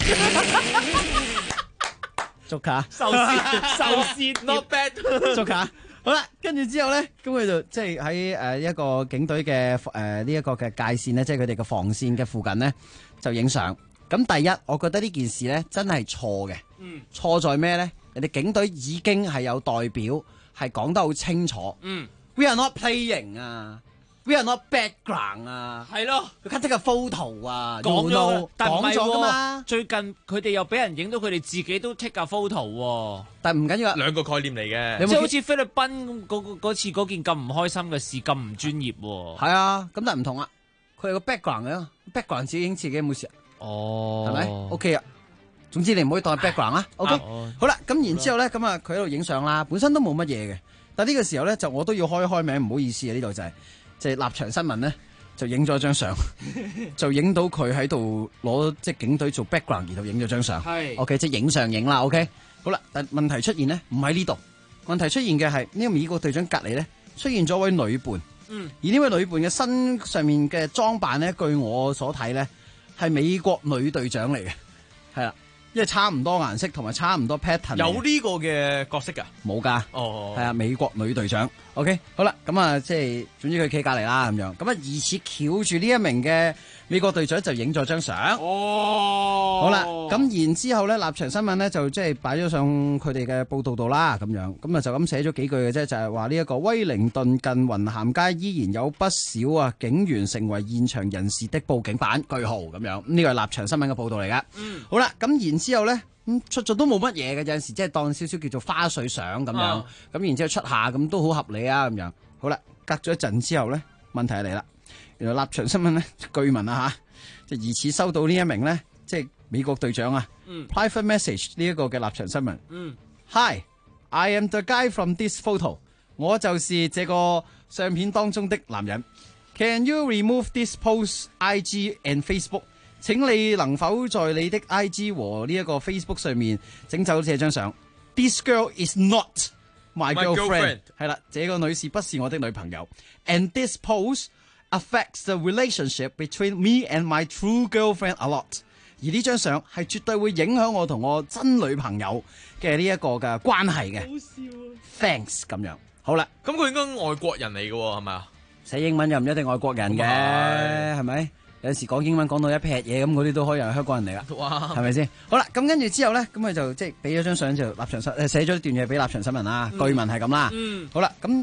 捉卡壽司 not bad 捉卡。好啦，跟住之後咧，咁佢就即係喺一個警隊嘅呢一個嘅界線咧，即係佢哋嘅防線嘅附近咧，就影相。咁第一，我覺得呢件事咧真係錯嘅。錯在咩咧？人哋警隊已經係有代表係講得好清楚。We are not playing 啊。We are not background 啊， 係咯， 佢 cut 個 photo 啊， 講咗，但講咗噶嘛。 最近佢哋又俾人影到佢哋自己都 take 個 photo， 但唔緊要啊， 兩個概念嚟嘅， 即係好似菲律賓嗰次嗰件咁唔開心嘅事咁唔專業。 係啊，咁但係唔同啊，佢係個 background 嘅 ，background 自己影自己冇事。 哦， 係咪 ？OK 啊，總之你唔可以當係 background 啊。OK，好啦，咁然之後咧，咁啊佢喺度影相啦，本身都冇乜嘢嘅，但係呢個時候咧就我都要開名，唔好意思啊，呢度就係。即係立場新聞咧，就影咗張相，就影到佢喺度攞即係警隊做 background，然後影咗張相。係 OK， 即係影相影啦。OK， 好啦，但問題出現咧，唔喺呢度。問題出現嘅係呢個美國隊長隔離咧，出現咗位女伴。而呢位女伴嘅身上面嘅裝扮咧，據我所睇咧，係美國女隊長嚟嘅，係啦。因為差唔多顏色同埋差唔多 pattern， 有呢個嘅角色噶？ 冇噶，係啊，美國女隊長。OK， 好啦，咁啊，即係總之佢企隔籬啦，咁樣，咁啊，疑似翹住呢一名嘅美國隊長就影咗張相。哦，好啦，咁然之後咧，立場新聞咧就即係擺咗上佢哋嘅報道度啦，咁樣，咁啊就咁寫咗幾句嘅啫，就係話呢一個威靈頓近雲咸街依然有不少啊警員成為現場人士的報警版句號咁樣，呢個係立場新聞嘅報道嚟噶。好啦，咁然之後咧，出咗都冇乜嘢嘅，有陣時即係當少少叫做花絮相咁樣，咁然之後出下咁都好合理啊咁樣。好啦，隔咗一陣之後咧，問題嚟啦，原來立場新聞咧據聞啊吓，就疑似收到呢一名咧，即係美國隊長啊，private message 呢一個嘅立場新聞。Hi，I am the guy from this photo， 我就是這個相片當中的男人。Can you remove this post IG and Facebook？請你能否在你的 IG 和呢一個 Facebook 上面整走這張相 ？This girl is not my girlfriend。係啦，這個女士不是我的女朋友。And this post affects the relationship between me and my true girlfriend a lot。而呢張相係絕對會影響我同我真女朋友嘅呢一個嘅關係嘅。好笑啊 ！Thanks 咁樣。好啦， 咁佢應該外國人嚟嘅係咪啊？ 寫英文又唔一定外國人嘅，係咪？有時講英文講到一撇嘢咁，嗰啲都可以係香港人嚟噶，係咪先？好啦，咁跟住之後咧，咁佢就即係俾咗張相就立場寫咗段嘢俾立場新聞啦，據聞係咁啦。好啦，咁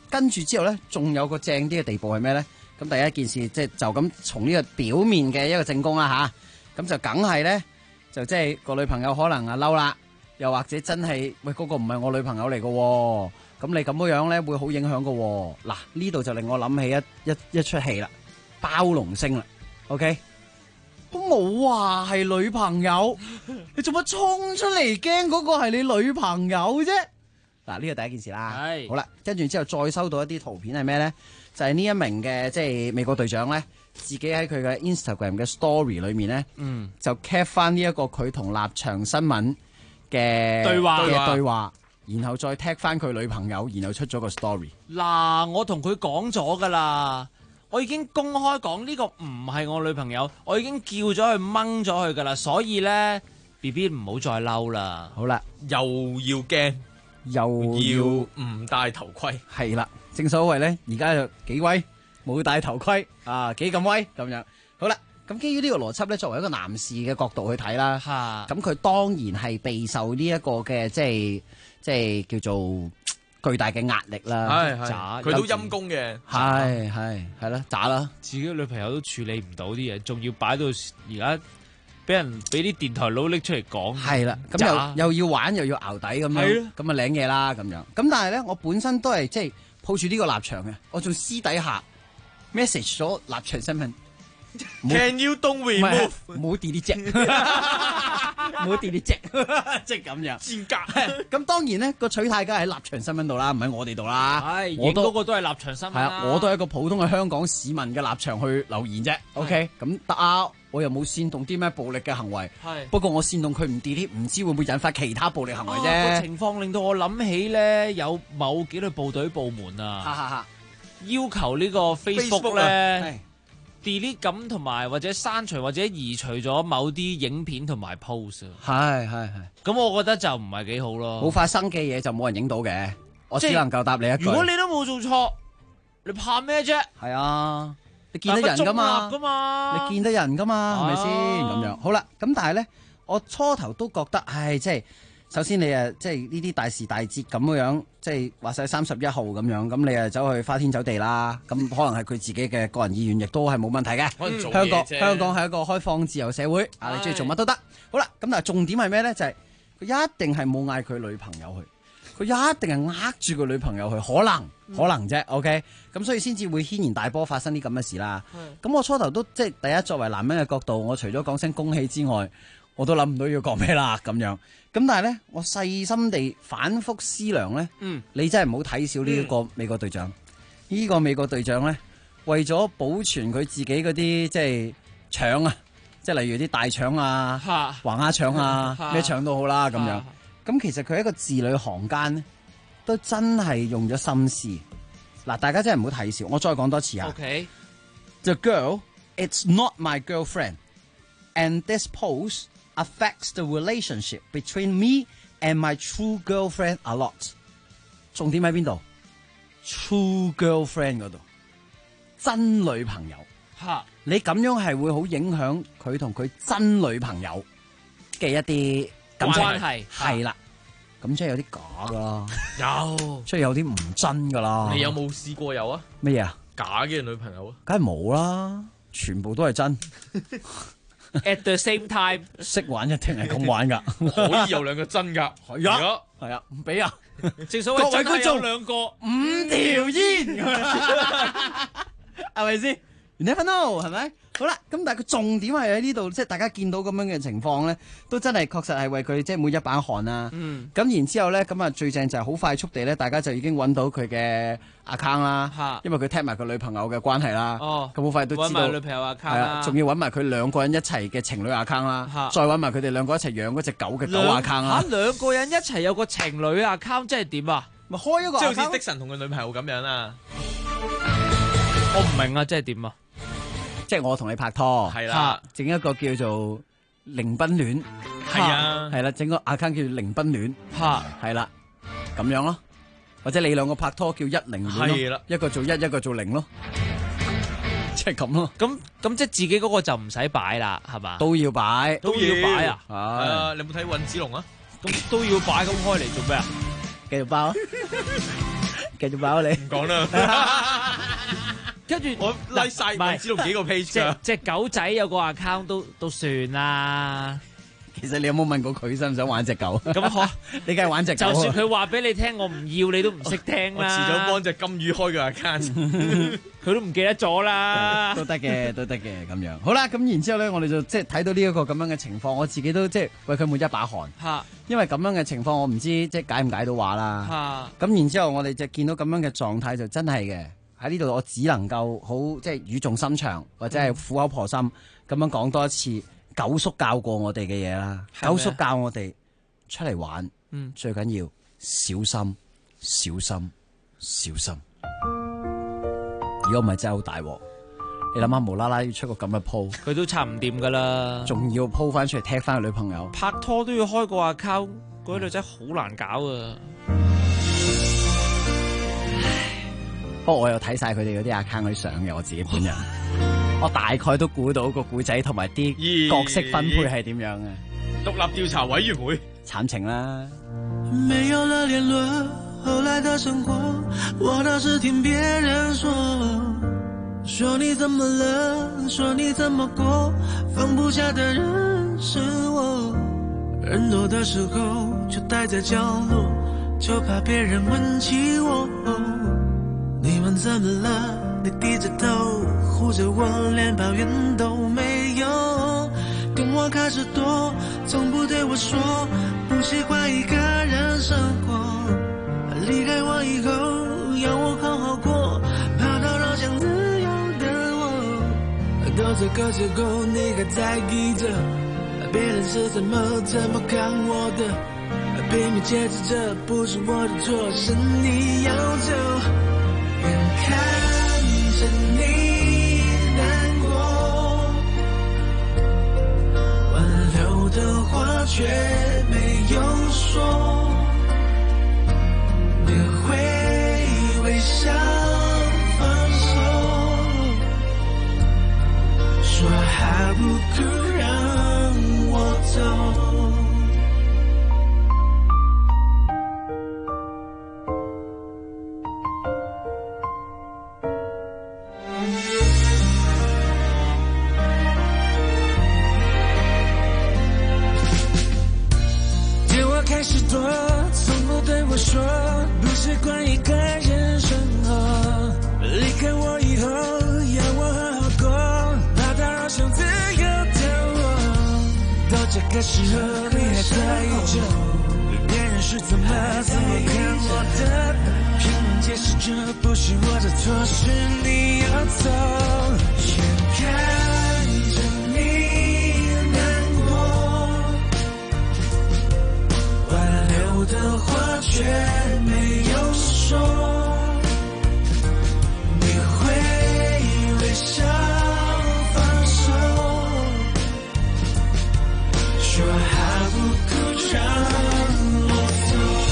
跟住之後咧，仲有個正啲嘅地步係咩咧？咁第一件事即係就咁從呢個表面嘅一個證供啦吓，咁就梗係咧，就即係個女朋友可能啊嬲啦，又或者真係喂嗰個唔係我女朋友嚟嘅，咁你咁樣咧會好影響嘅。嗱呢度就令我諗起一出戲啦，包龍星啦 ，OK。都冇話係女朋友，你做乜衝出嚟驚嗰個係你女朋友啫？嗱，呢個第一件事啦。係好啦，跟住之後再收到一啲圖片係咩咧？就係呢一名嘅即係美國隊長咧，自己喺佢嘅 Instagram 嘅 story 裏面咧，就 cap 翻呢一個佢同立場新聞嘅對話，然後再 tag 翻佢女朋友，然後出咗個 story。 嗱，我同佢講咗噶啦。我已經公開講呢個唔係我女朋友，我已經叫咗佢掹咗佢噶啦，所以咧 BB 唔好再嬲啦。 好啦， 又要驚，又要唔戴頭盔， 係啦，正所謂咧，而家就幾威，冇戴頭盔啊，幾咁威咁樣。好啦，咁基於呢個邏輯咧，作為一個男士嘅角度去睇啦，咁佢當然係備受呢一個嘅即係叫做巨大嘅壓力啦， 佢都陰公嘅， 係啦，渣啦， 自己女朋友都處理唔到啲嘢，仲要擺到而家俾啲電台佬拎出嚟講，係啦， 咁又要玩又要淆底咁樣，咁啊領嘢啦咁樣，咁但係咧，我本身都係即係抱住呢個立場嘅，我仲私底下 message 咗立場新聞 ，Can you don't remove？ 冇 delete 啫，冇 delete 啫，即係咁樣。 賤格。 咁當然咧個取態梗係喺立場新聞度啦，唔喺我哋度啦。 係，我嗰個都係立場新聞啦。 我都係一個普通嘅香港市民嘅立場去留言啫。OK，咁得啊，我又冇煽動啲咩暴力嘅行為。係，不過我煽動佢唔 delete，唔知會唔會引發其他暴力行為啫。 個情況令到我諗起咧，有某紀律部隊部門啊，要求呢個 Facebook 咧。delete 咁同埋或者刪除或者移除咗某啲影片同埋 post 係咁我覺得就唔係幾好咯。 冇發生嘅嘢就冇人影到嘅，我只能夠答你一句。 如果你都冇做錯，你怕咩啫？ 係啊，你見得人噶嘛？你見得人噶嘛？係咪先咁樣？好啦，咁但係咧，我初頭都覺得，即係首先你即係呢啲大時大節咁樣，即係話晒31號咁樣，咁你走去花天酒地啦，咁可能係佢自己嘅個人意願，亦都係冇問題嘅。香港係一個開放自由社會，你中意做乜都得。好啦，咁但係重點係咩咧？就係佢一定係冇嗌佢女朋友去，佢一定係呃住個女朋友去，可能啫。OK，咁所以先至會軒然大波發生啲咁嘅事啦。咁我初頭都即係第一，作為男人嘅角度，我除咗講聲恭喜之外，我都諗唔到要講咩啦咁樣。咁但係咧，我細心地反覆思量咧，你真係唔好睇小呢一個美國隊長。呢個美國隊長咧，為咗保存佢自己嗰啲即係腸啊，即係例如啲大腸啊、橫蝦腸啊、咩腸都好啦咁樣。咁其實佢係一個字裏行間咧，都真係用咗心思。嗱，大家真係唔好睇小。我再講多次啊。 Okay. The girl, it's not my girlfriend, and this post affects the relationship between me and my true girlfriend a lot。 重點喺邊度？ True girlfriend 嗰度，真女朋友。你咁樣係會好影響佢同佢真女朋友嘅一啲關係。係啦，咁即係有啲假噶啦，即係有啲唔真噶啦。 你有冇試過有啊？ 咩嘢啊？ 假嘅女朋友啊？ 梗係冇啦，全部都係真。 At the same time， 識玩一定係咁玩噶， 可以有兩個真噶， 係啊，唔俾啊！ 正所謂真係有兩個 5條煙，係咪先？You never know， 係咪？好啦，咁但係佢重點係喺呢度，即係大家見到咁樣嘅情況咧，都真係確實係為佢即係每一把汗啦。咁然之後咧，咁啊最正就係好快速地咧，大家就已經揾到佢嘅 account 啦，因為佢踢埋佢女朋友嘅關係啦。咁好快都知道女朋友 account 係啦，仲要揾埋佢兩個人一齊嘅情侶 account 啦，再揾埋佢哋兩個一齊養嗰隻狗嘅狗 account 啦。 兩個人一齊有個情侶 account， 即係點啊？ 咪開一個 account， 即係好似的神同佢女朋友咁樣啊！ 我唔明啊，即係點啊？ 即係我同你拍拖，係啦，整一個叫做零賓戀， 係啊， 係啦，整個 account 叫做零賓戀，係啦，咁樣咯，或者你兩個拍拖叫1-0戀，係啦，一個做1，一個做0咯，即係咁咯。 咁即係自己嗰個就唔使擺啦，係嘛？ 都要擺， 都要擺啊！ 係啊，你有冇睇尹子龍啊？ 咁都要擺，咁開嚟做咩啊？ 繼續包，繼繼續爆你。 唔講啦。 跟住我拉晒，我知道幾個 page 㗎。 隻狗仔有個 account 都算啦。 其實你有冇問過佢想唔想玩隻狗？ 咁你梗係玩隻狗。 就算佢話俾你聽，我唔要，你都唔識聽啦。 我遲早幫隻金魚開個 account， 佢都唔記得咗啦。 都得嘅咁樣。好啦，咁然之後咧，我哋就即係睇到呢一個咁樣嘅情況，我自己都即係為佢抹一把汗。因為咁樣嘅情況，我唔知即係解唔解到話啦。咁然之後，我哋就見到咁樣嘅狀態，就真係嘅喺呢度，我只能夠好即係語重心長，或者係苦口婆心咁樣講多一次。九叔教過我哋嘅嘢啦，九叔教我哋出嚟玩，最緊要小心、小心、小心。如果唔係真係好大鑊，你諗下無啦啦要出個咁嘅鋪， 佢都插唔掂噶啦， 仲要鋪翻出嚟踢翻個女朋友， 拍拖都要開個 account，嗰啲女仔好難搞啊！ 不過我又睇晒佢哋嗰啲 account 嗰啲相嘅，我自己本人。我大概都估到個故仔同埋啲角色分配係點樣嘅。 獨立調查委員會慘情啦。 沒有了聯絡，後來的生活我倒是聽別人說，說你怎麼了，說你怎麼過，放不下的人是我，人多的時候就待在角落，就怕別人問起我，你們怎麼了，你低着頭護着我，連抱怨都沒有，跟我開始躲，從不對我說不喜歡一個人生活，離開我以後要我好好過，跑到老想自由的我，到這個時候你還在意着別人是怎麼看我的，拼命解釋這不是我的錯，是你要走，眼看着你難過，挽留的話卻沒有說，你會微笑放手，說還不夠讓我走。開始躲，從不對我說不習慣一個人生活，離開我以後要我好好過，怕打擾想自由的我，到這個時候你還在意着別人是怎麼看我的，拼命解釋這不是我的錯，是你要走，眼看着你難過，挽留的話卻沒有說，你會微笑放手，說還不夠讓我走。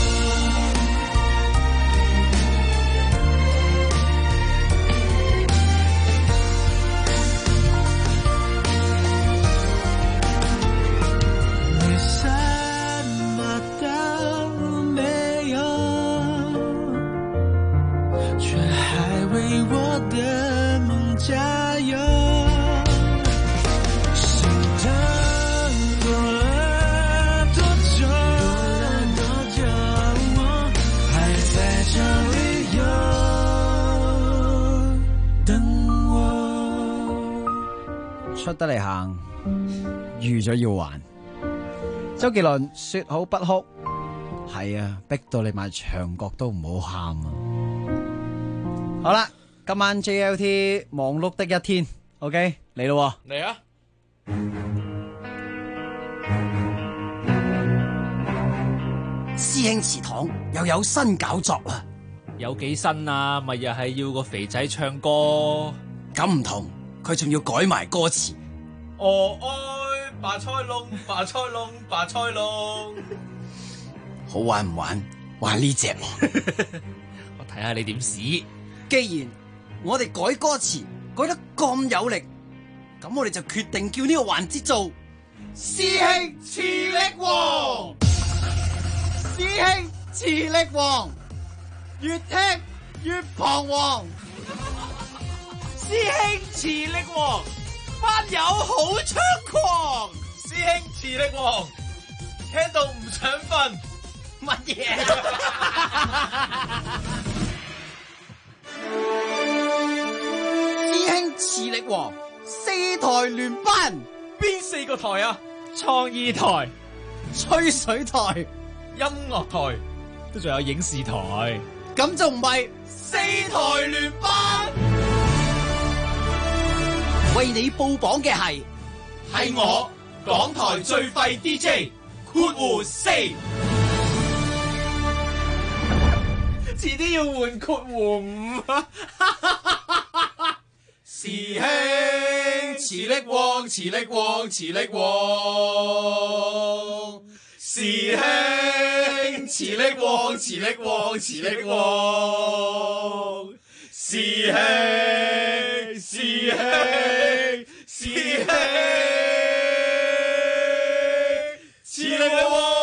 你什麼都沒有，卻還為我的夢加油。心疼過了多久，我還在這裡有等我。 出得嚟行，預咗要還。周杰倫說好不哭，係啊，逼到你埋牆角都唔好喊啊！好啦，今晚 JLT 忙碌的一天 ，OK 嚟咯， 嚟啊！ 師兄祠堂又有新搞作啦， 有幾新啊？咪又係要個肥仔唱歌， 咁唔同，佢仲要改埋歌詞。 哦愛白菜龍，白菜龍，白菜龍， 好玩唔玩？玩呢隻我睇下你點屎。 既然我哋改歌詞改得咁有力，咁我哋就決定叫呢個環節做師兄磁力王。師兄磁力王，越聽越彷徨。 師兄磁力王，班友好猖狂。 師兄磁力王，聽到唔想瞓。 乜嘢？ 師兄磁力王，4台聯班， 邊4個台啊？ 創意台、 吹水台、 音樂台， 都仲有影視台， 咁仲唔係 4台聯班？ 為你報榜嘅係我港台最廢 DJ 括弧4，遲啲要換括弧5啊！師兄磁力王，磁力王，磁力王，師兄磁力王，磁力王，磁力王，師兄，師兄，師兄，磁力王。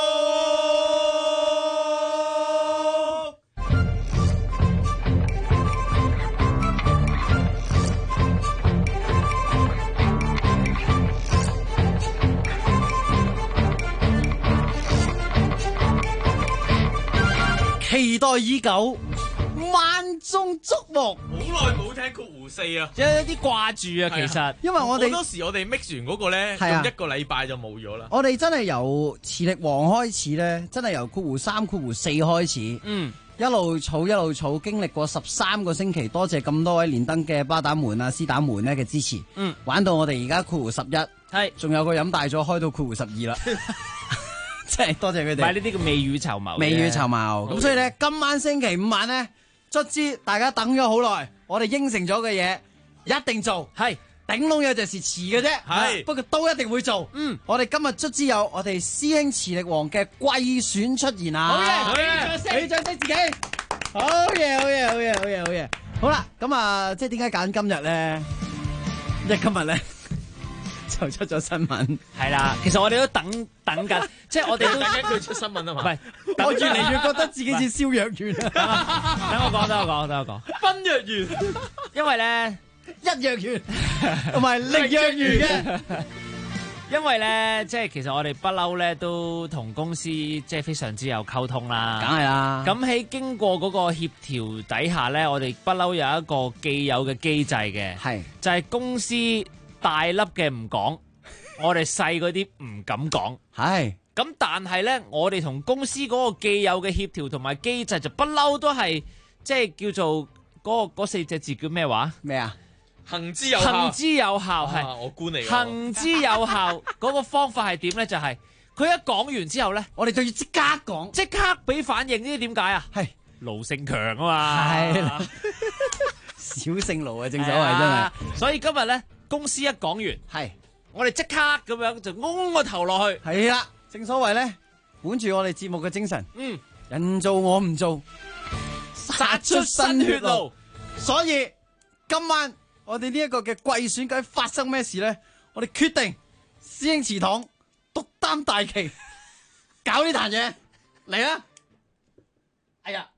期待已久，萬眾矚目。 好耐冇聽括弧4啊， 有啲掛住啊，其實。 因為我哋好多時我哋 mix 完嗰個咧，用1個禮拜就冇咗啦。 我哋真係由磁力王開始咧，真係由括弧3、括弧4開始。一路儲一路儲，經歷過13個星期，多謝咁多位連登嘅巴打們啊、絲打們咧嘅支持。玩到我哋而家括弧11，係仲有個飲大咗，開到括弧12啦。真係多謝佢哋。 買呢啲叫未雨綢繆。 未雨綢繆。咁所以咧，今晚星期5晚咧，卒之大家等咗好耐，我哋應承咗嘅嘢一定做。係頂籠有陣時遲嘅啫。係不過都一定會做。我哋今日卒之有我哋師兄磁力王嘅季選出現啊！好嘢，好嘢，俾掌聲自己。好嘢，好嘢，好嘢，好嘢，好嘢。好啦，咁啊，即係點解揀今日咧？因為今日咧。就出咗新聞， 係啦。其實我哋都等緊，即係我哋都等緊佢出新聞啊嘛。 唔係， 我越嚟越覺得自己似蕭若元啊！ 等我講。 分若元， 因為咧一若元同埋力若元嘅。 因為咧，即係其實我哋不嬲咧，都同公司即係非常之有溝通啦。 梗係啦。 咁喺經過嗰個協調底下咧，我哋不嬲有一個既有嘅機制嘅，係就係公司。大粒嘅唔講，我哋細嗰啲唔敢講。係咁，但係咧，我哋同公司嗰個既有嘅協調同埋機制就不嬲都係即係叫做嗰4隻字叫咩話？ 咩啊？ 行之有效。 行之有效係我估你。 行之有效嗰個方法係點咧？就係佢一講完之後咧， 我哋就要即刻講， 即刻俾反應。呢啲點解啊？係盧勝強啊嘛。係小勝盧啊，正所謂真係。 所以今日咧。公司一講完，係我哋即刻咁樣就嗡個頭落去。 係啦，正所謂咧，本住我哋節目嘅精神，人做我唔做，殺出新血路。所以今晚我哋呢一個嘅季選究竟發生咩事咧？我哋決定師兄祠堂獨擔大旗，搞呢壇嘢嚟啦！哎呀，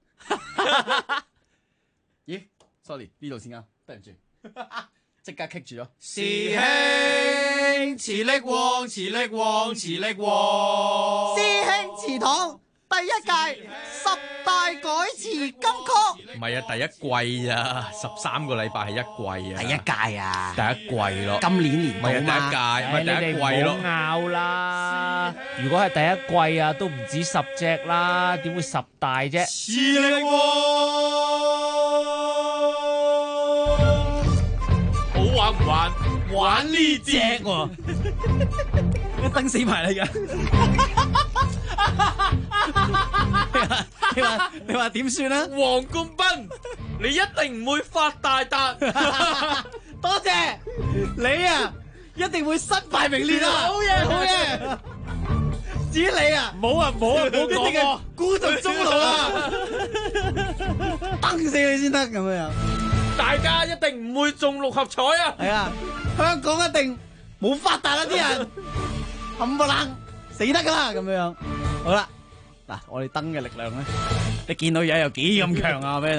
咦 ？sorry， 呢度先啱，對唔住。即刻棘住咗！ 師兄磁力王，磁力王，磁力王， 師兄祠堂第1屆10大改詞金曲。 唔係啊，第1季啊，13個禮拜係1季啊。 第1屆啊， 第1季咯。 今年年唔係第1屆，咪第1季咯。 唔好拗啦！如果係第1季啊，都唔止10隻啦，點會10大啫？ 磁力王。玩唔玩？玩呢隻喎， 燈死埋嚟㗎！你話點算啊？ 黃冠斌，你一定唔會發大達。 多謝你啊，一定會身敗名裂啊！好嘢，好嘢！至於你啊， 冇啊，冇啊，冇講我孤獨終老啊！燈死你先得咁樣。 大家一定唔會中6合彩啊！ 係啊，香港一定冇發達啦啲人，冚唪唥死得噶啦咁樣。好啦，嗱，我哋燈嘅力量咧，你見到嘢有幾咁強啊？俾你聽，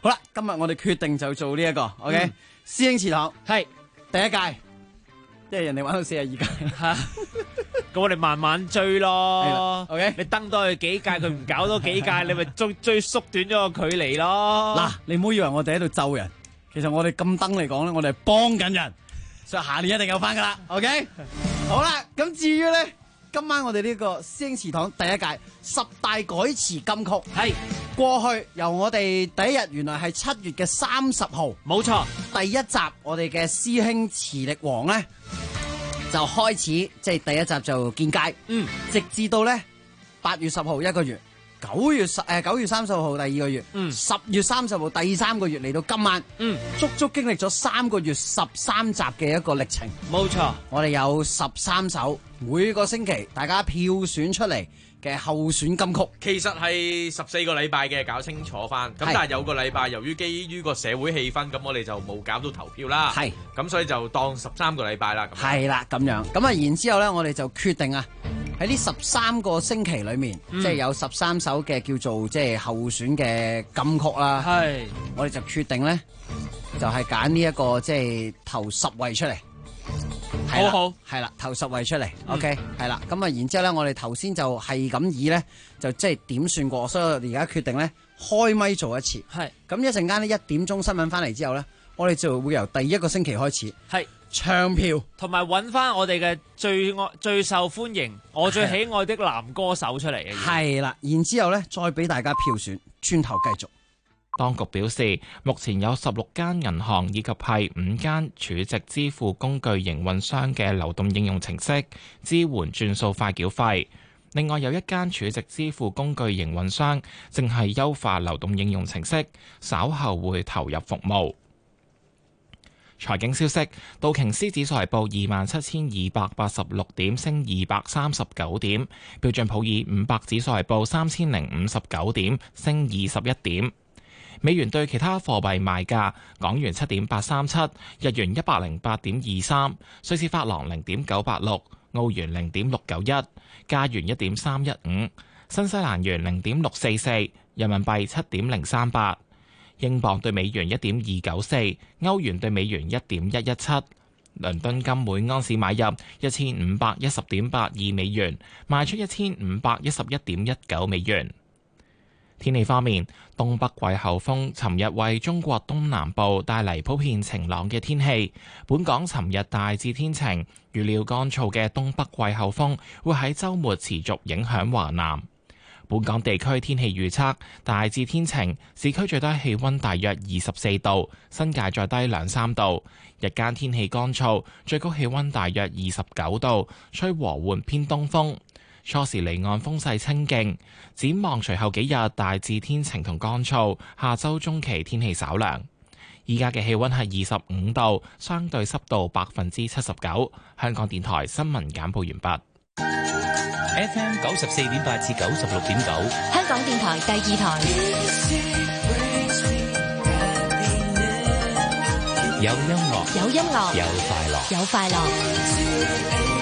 好啦，今日我哋決定就做呢一個 ，OK？師兄祠堂係第一屆，即係人哋玩到42屆， 咁我哋慢慢追咯。 OK， 你登多佢幾屆，佢唔搞多幾屆，你咪追縮短咗個距離咯。 嗱，你唔好以為我哋喺度咒人，其實我哋咁登嚟講咧，我哋係幫緊人，所以下年一定有翻噶啦。OK， 好啦，咁至於咧，今晚我哋呢個師兄祠堂第一屆10大改詞金曲， 係過去由我哋第一日原來係7月嘅30號， 冇錯， 第一集我哋嘅師兄磁力王咧就開始，即係第一集就見街，直至到咧8月10號一個月，9月30號第二個月，10月30號第三個月嚟到今晚，足足經歷咗3個月13集嘅一個歷程。 冇錯， 我哋有13首，每個星期大家票選出嚟嘅候選金曲。 其實係14個禮拜嘅，搞清楚翻。咁但係有個禮拜，由於基於個社會氣氛，咁我哋就冇搞到投票啦。 係， 咁所以就當13個禮拜啦。 係啦，咁樣。咁啊，然之後咧，我哋就決定啊，喺呢13個星期裏面，即係有13首嘅叫做即係候選嘅金曲啦。 係， 我哋就決定咧，就係揀呢一個即係頭10位出嚟。 好好， 係啦，頭10位出嚟，OK，係啦，咁啊，然之後咧，我哋頭先就係咁以咧，就即係點算過，所以我哋而家決定咧開咪做一次， 係， 咁一陣間呢1點鐘新聞翻嚟之後咧，我哋就會由第一個星期開始， 係唱票， 同埋揾翻我哋嘅最受歡迎、我最喜愛的男歌手出嚟嘅， 係啦，然之後咧再俾大家票選，轉頭繼續。 當局表示，目前有16間銀行以及係5間儲值支付工具營運商嘅流動應用程式支援轉數快繳費。另外有1間儲值支付工具營運商正係優化流動應用程式，稍後會投入服務。財經消息，道瓊斯指數係報27,286點，升239點；標準普爾500指數係報3,059點，升21點。美元對其他貨幣賣價：港元7.837，日元108.23，瑞士法郎0.986，澳元0.691，加元1.315，新西蘭元0.644，人民幣7.038，英鎊對美元1.294，歐元對美元1.117。倫敦金每安士買入1510.82美元，賣出1511.19美元。天氣方面，東北季候風尋日為中國東南部帶嚟普遍晴朗嘅天氣。本港尋日大致天晴，預料乾燥嘅東北季候風會喺週末持續影響華南。本港地區天氣預測大致天晴，市區最低氣溫大約24度，新界再低2-3度。日間天氣乾燥，最高氣溫大約29度，吹和緩偏東風。初時離岸風勢清勁，展望隨後幾日大致天晴同乾燥，下周中期天氣稍涼。依家嘅氣溫係25度，相對濕度79%。香港電台新聞簡報完畢。 FM 94.8至96.9， 香港電台第2台。 有音樂， 有音樂， 有快樂， 有快樂。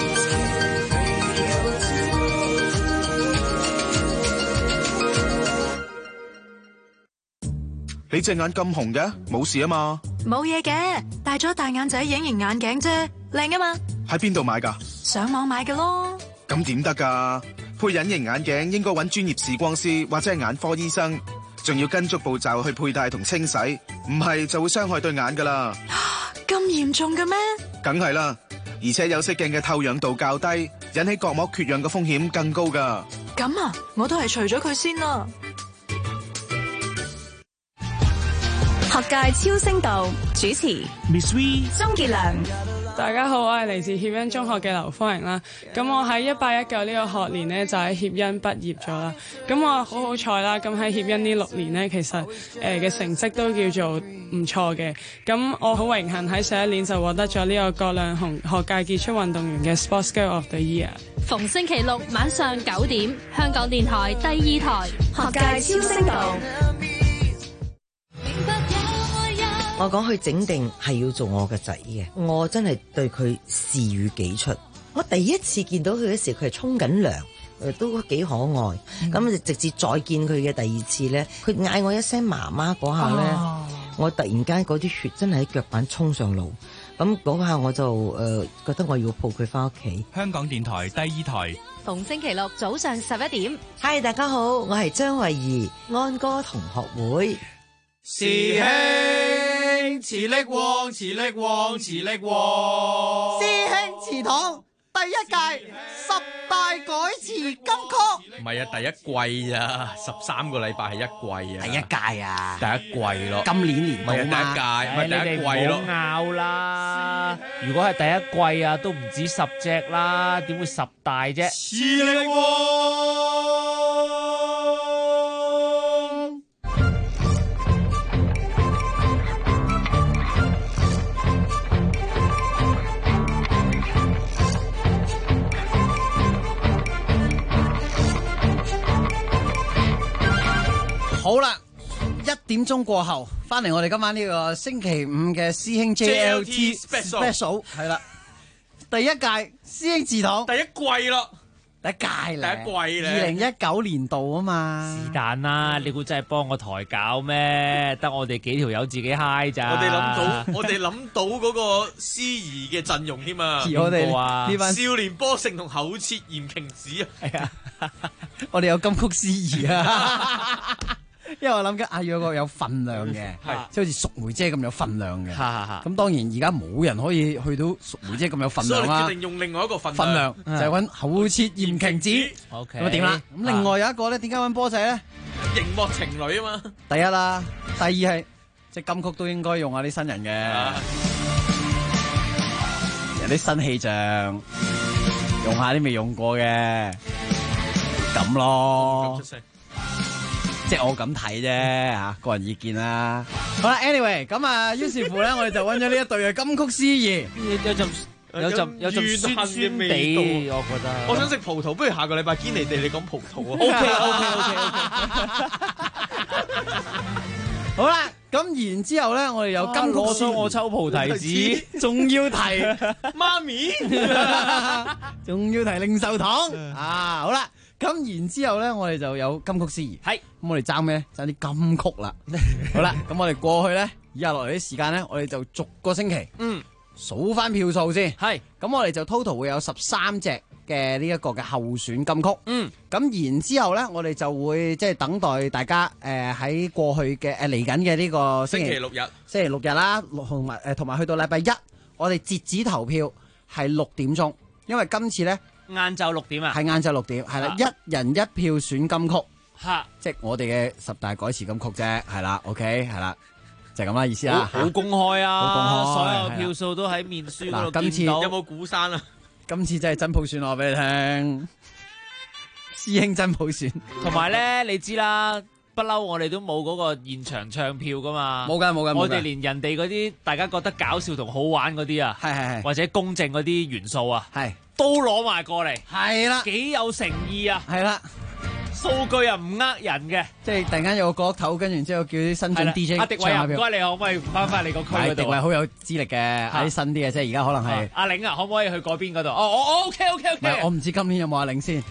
你隻眼咁紅嘅，冇事啊嘛？ 冇嘢嘅，戴咗大眼仔隱形眼鏡啫，靚啊嘛！ 喺邊度買㗎？ 上網買嘅咯。 咁點得㗎？配隱形眼鏡應該揾專業視光師或者係眼科醫生，仲要跟足步驟去佩戴同清洗，唔係就會傷害對眼㗎啦。 咁嚴重嘅咩？ 梗係啦，而且有色鏡嘅透氧度較低，引起角膜缺氧嘅風險更高㗎。 咁啊，我都係除咗佢先啦。學界超聲道主持 Miss V、 鍾傑良。 大家好，我係嚟自協恩中學嘅劉芳瑩啦。咁我喺18-19呢個學年呢，就喺協恩畢業咗啦。咁我好好彩啦。咁喺協恩呢6年呢，其實嘅成績都叫做唔錯嘅。咁我好榮幸喺上一年就獲得咗呢個葛量洪學界傑出運動員嘅 Sports Girl of the Year。 逢星期六晚上9點，香港電台第2台學界超聲道。 我講佢整定係要做我個仔嘅，我真係對佢視如己出。我第一次見到佢嘅時候，佢係沖緊涼， 都幾可愛。咁就直至再見佢嘅第二次咧，佢嗌我一聲媽媽嗰下咧，我突然間嗰啲血真係喺腳板衝上腦。咁嗰下我就覺得我要抱佢翻屋企。 香港電台第二台， 逢星期六早上11點。 嗨，大家好，我係張慧儀，安歌同學會。 師兄磁力旺，磁力旺，磁力旺。 師兄祠堂第一屆10大改詞金曲。 唔係啊，第一季啊，13個禮拜係一季啊。 第一屆啊， 第一季咯。 今年年度唔係第一屆，唔係第一季咯。 你哋唔好拗啦！如果係第一季啊，都唔止10隻啦，點會10大啫？ 磁力旺。 好啦，1點鐘過後翻嚟，我哋今晚呢個星期五嘅師兄 JLT Special 係啦，第一屆師兄祠堂第一季咯， 第一屆咧， 第一季咧 2019年度啊嘛， 是但啦，你估真係幫我抬轎咩？得我哋幾條友自己 high 咋？ 我哋諗到嗰個司儀嘅陣容添啊！ 我哋呢班少年波成同厚切嚴瓊子啊！係啊， 我哋有金曲司儀啊！因為我諗緊要個有份量嘅，即係好似淑梅姐咁有份量嘅。咁當然而家冇人可以去到淑梅姐咁有份量啦。 所以決定用另外一個份量，就係揾厚切嚴瓊子。咁啊點啦？咁另外有一個咧，點解揾波仔咧？ 熒幕情侶啊嘛。 第一啦，第二係即係金曲都應該用下啲新人嘅，有啲新氣象，用下啲未用過嘅，咁咯。即係我咁睇啫嚇，個人意見啦。好啦 ，anyway， 咁啊，於是乎咧，我哋就揾咗呢一隊嘅金曲司儀， 有陣酸酸地，我覺得。 我想食葡萄，不如下個禮拜堅尼地你講葡萄啊。 OK。 好啦，咁然之後咧，我哋有金曲司儀， 我抽菩提子， 仲要提媽咪， 仲要提令壽堂啊！好啦。咁然之後咧，我哋就有金曲司儀。 係， 咁我哋爭咩？爭啲金曲啦。好啦，咁我哋過去咧，以下落嚟啲時間咧，我哋就逐個星期，數翻票數先。 係， 咁我哋就 total 會有13隻嘅呢一個嘅候選金曲。咁然之後咧，我哋就會即係等待大家喺過去嘅嚟緊嘅呢個星期六日啦，同埋去到禮拜一，我哋截止投票係6點鐘，因為今次咧。 晏晝6點啊， 係晏晝6點，係啦，一人一票選金曲， 吓， 即係我哋嘅10大改詞金曲啫，係啦 ，OK， 係啦，就係咁啦意思啦， 好公開啊， 好公開， 所有票數都喺面書嗰度見到。 今次有冇估山啊？ 今次真係真普選我俾你聽，師兄真普選。 同埋咧，你知啦，不嬲我哋都冇嗰個現場唱票噶嘛， 冇噶， 我哋連人哋嗰啲大家覺得搞笑同好玩嗰啲啊， 係或者公正嗰啲元素啊， 係。 都攞埋過嚟， 係啦， 幾有誠意啊， 係啦， 數據又唔呃人嘅， 即係突然間有個角頭，跟住之後叫啲新進 DJ 阿迪偉啊，唔該你可唔可以翻你個區嗰度？ 迪偉好有資歷嘅，啲新啲嘅，即係而家可能係阿玲啊，可唔可以去嗰邊嗰度？我 OK， 我唔知今年有冇阿玲先，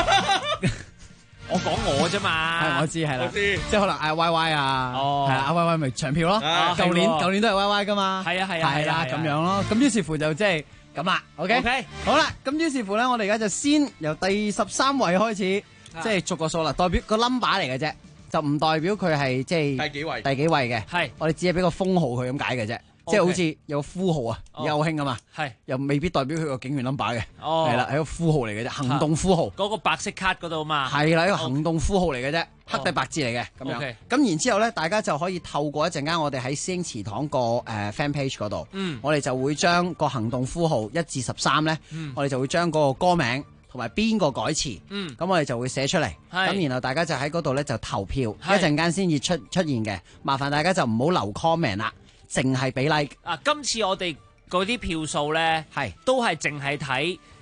我講我啫嘛， 係我知係啦，即係可能嗌 YY 啊，係阿 YY 咪長票咯，舊年都係 YY 噶嘛， 係啦咁樣咯，咁於是乎就即係。咁啦 ，OK， 好啦，咁於是乎咧，我哋而家就先由第13位開始，即係逐個數啦，代表個 number 嚟嘅啫，就唔代表佢係即係第幾位嘅，係我哋只係俾個封號佢咁解嘅啫，即係好似有個呼號啊，而家好興啊嘛，係又未必代表佢個警員 number 嘅，係啦，係個呼號嚟嘅啫，行動呼號， 嗰個白色卡嗰度嘛， 係啦，一個行動呼號嚟嘅啫。黑底白字嚟嘅咁樣，咁然之後咧，大家就可以透過一陣間我哋喺師兄祠堂個fan page 嗰度，我哋就會將個行動呼號1至13咧，我哋就會將嗰個歌名同埋邊個改詞，咁我哋就會寫出嚟，咁然後大家就喺嗰度咧就投票，一陣間先至出現嘅，麻煩大家就唔好留 comment 啦，淨係俾 like。 今次我哋嗰啲票數咧，都係淨係睇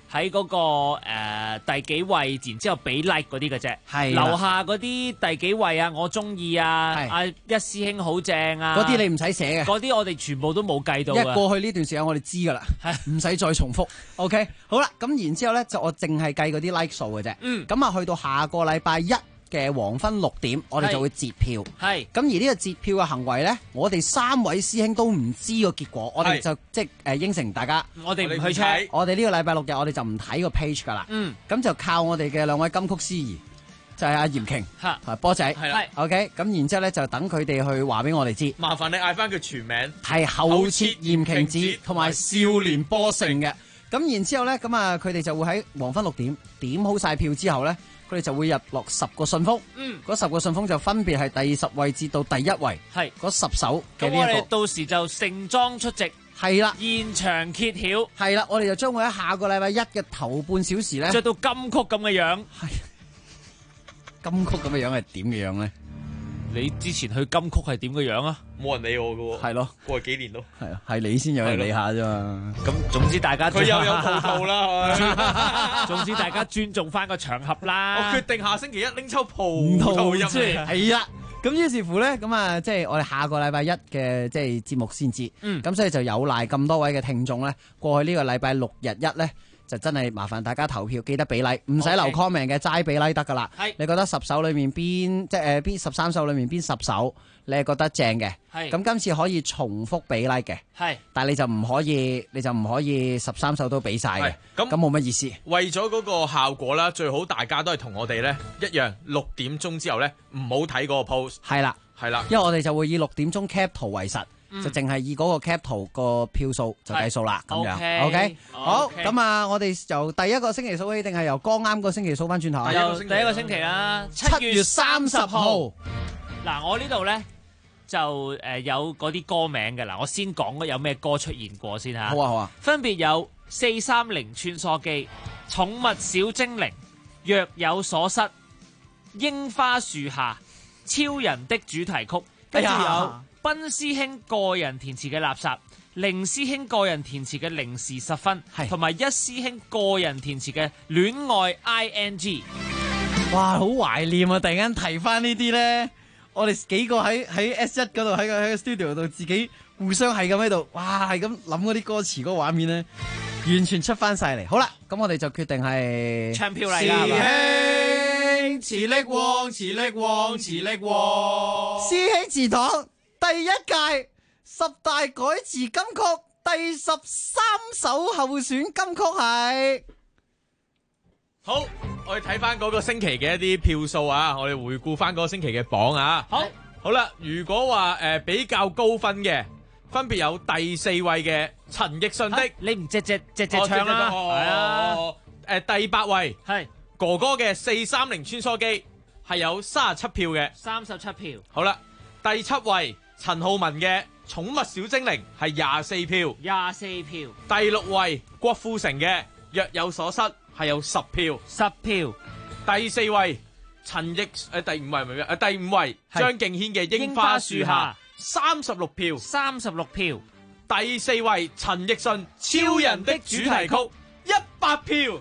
喺嗰個第幾位，然之後俾 like 嗰啲嘅啫。 係樓下嗰啲第幾位啊，我中意啊，一師兄好正啊， 嗰啲你唔使寫嘅， 嗰啲我哋全部都冇計到。 因為過去呢段時間我哋知㗎啦，唔使再重複。OK， 好啦，咁然之後咧就我淨係計嗰啲 like 數嘅啫。咁啊去到下個禮拜一嘅黃昏6點，我哋就會截票。係咁而呢個截票嘅行為咧，我哋3位師兄都唔知個結果，我哋就即係應承大家， 我哋唔去 check。 我哋呢個禮拜6日我哋就唔睇個 page 㗎啦。咁就靠我哋嘅2位金曲司儀，就係阿嚴瓊同波仔。係啦 ，OK。咁然之後咧就等佢哋去話俾我哋知。 麻煩你嗌翻佢全名， 係後設嚴瓊子同埋少年波盛嘅。咁然之後咧，咁啊佢哋就會喺黃昏6點點好晒票之後咧。佢哋就會入落10個信封，嗰10個信封就分別係第10位至到第1位，係嗰10首嘅呢一個。咁我哋到時就盛裝出席，係啦，現場揭曉，係啦，我哋就將會喺下個禮拜一嘅頭半小時咧，着到金曲咁嘅樣，係金曲咁嘅樣係點嘅樣咧？你之前去金曲係點嘅樣啊？ 冇人理我噶喎。係咯， 過去幾年咯。 係啊，係你先有人理下啫嘛。 咁總之大家佢又有套套啦。 總之大家尊重翻個場合啦。 我決定下星期一拎抽葡萄入嚟。 係啦。咁於是乎咧，咁啊，即係我哋下個禮拜一嘅即係節目先知。咁所以就有賴咁多位嘅聽眾咧，過去呢個禮拜6日1咧。就真係麻煩大家投票，記得俾 like， 唔使留 comment 嘅，齋俾 like 得噶啦。你覺得10首裏面邊即係邊13首裏面邊10首你係覺得正嘅？咁今次可以重複俾 like 嘅，但係你就唔可以13首都俾晒嘅。咁冇乜意思。 為咗嗰個效果啦，最好大家都係同我哋咧一樣，6點鐘之後咧唔好睇嗰個 post。係啦，因為我哋就會以6點鐘 cap 圖為實。就淨係以嗰個 cap 圖個票數就計數啦，咁樣 OK 好咁啊！我哋由第一個星期數起，定係由剛啱個星期數翻轉頭啊？ 第一個星期啦，7月30號。嗱，我呢度咧就有嗰啲歌名嘅啦，我先講有咩歌出現過先嚇。 好啊好啊， 分別有430穿梭機、寵物小精靈、若有所失、櫻花樹下、超人的主題曲，跟住有賓師兄個人填詞嘅垃圾，凌師兄個人填詞嘅零時10分，同埋一師兄個人填詞嘅戀愛 ING。 哇，好懷念啊！突然間提翻呢啲咧，我哋幾個喺 S1 嗰度喺個 studio 度自己互相係咁喺度，哇，係咁諗嗰啲歌詞嗰個畫面咧，完全出翻晒嚟。好啦，咁我哋就決定係唱票嚟啦， 師兄磁力旺，磁力旺，磁力旺， 師兄祠堂。第一屆10大改詞金曲第13首候選金曲係好，我哋睇翻嗰個星期嘅一啲票數啊，我哋回顧翻嗰個星期嘅榜啊。好啦，如果話比較高分嘅，分別有第4位嘅陳奕迅的， 你唔隻唱啦， 係第8位係哥哥嘅430穿梭機，係有37票嘅 ，37票。 好啦，第7位。陳浩民嘅寵物小精靈係24票 ，24票。 第6位郭富城嘅若有所失係有10票 ，10票。 第4位陳奕第5位張敬軒嘅櫻花樹下36票 ，36票。 第4位陳奕迅超人的主題曲100票，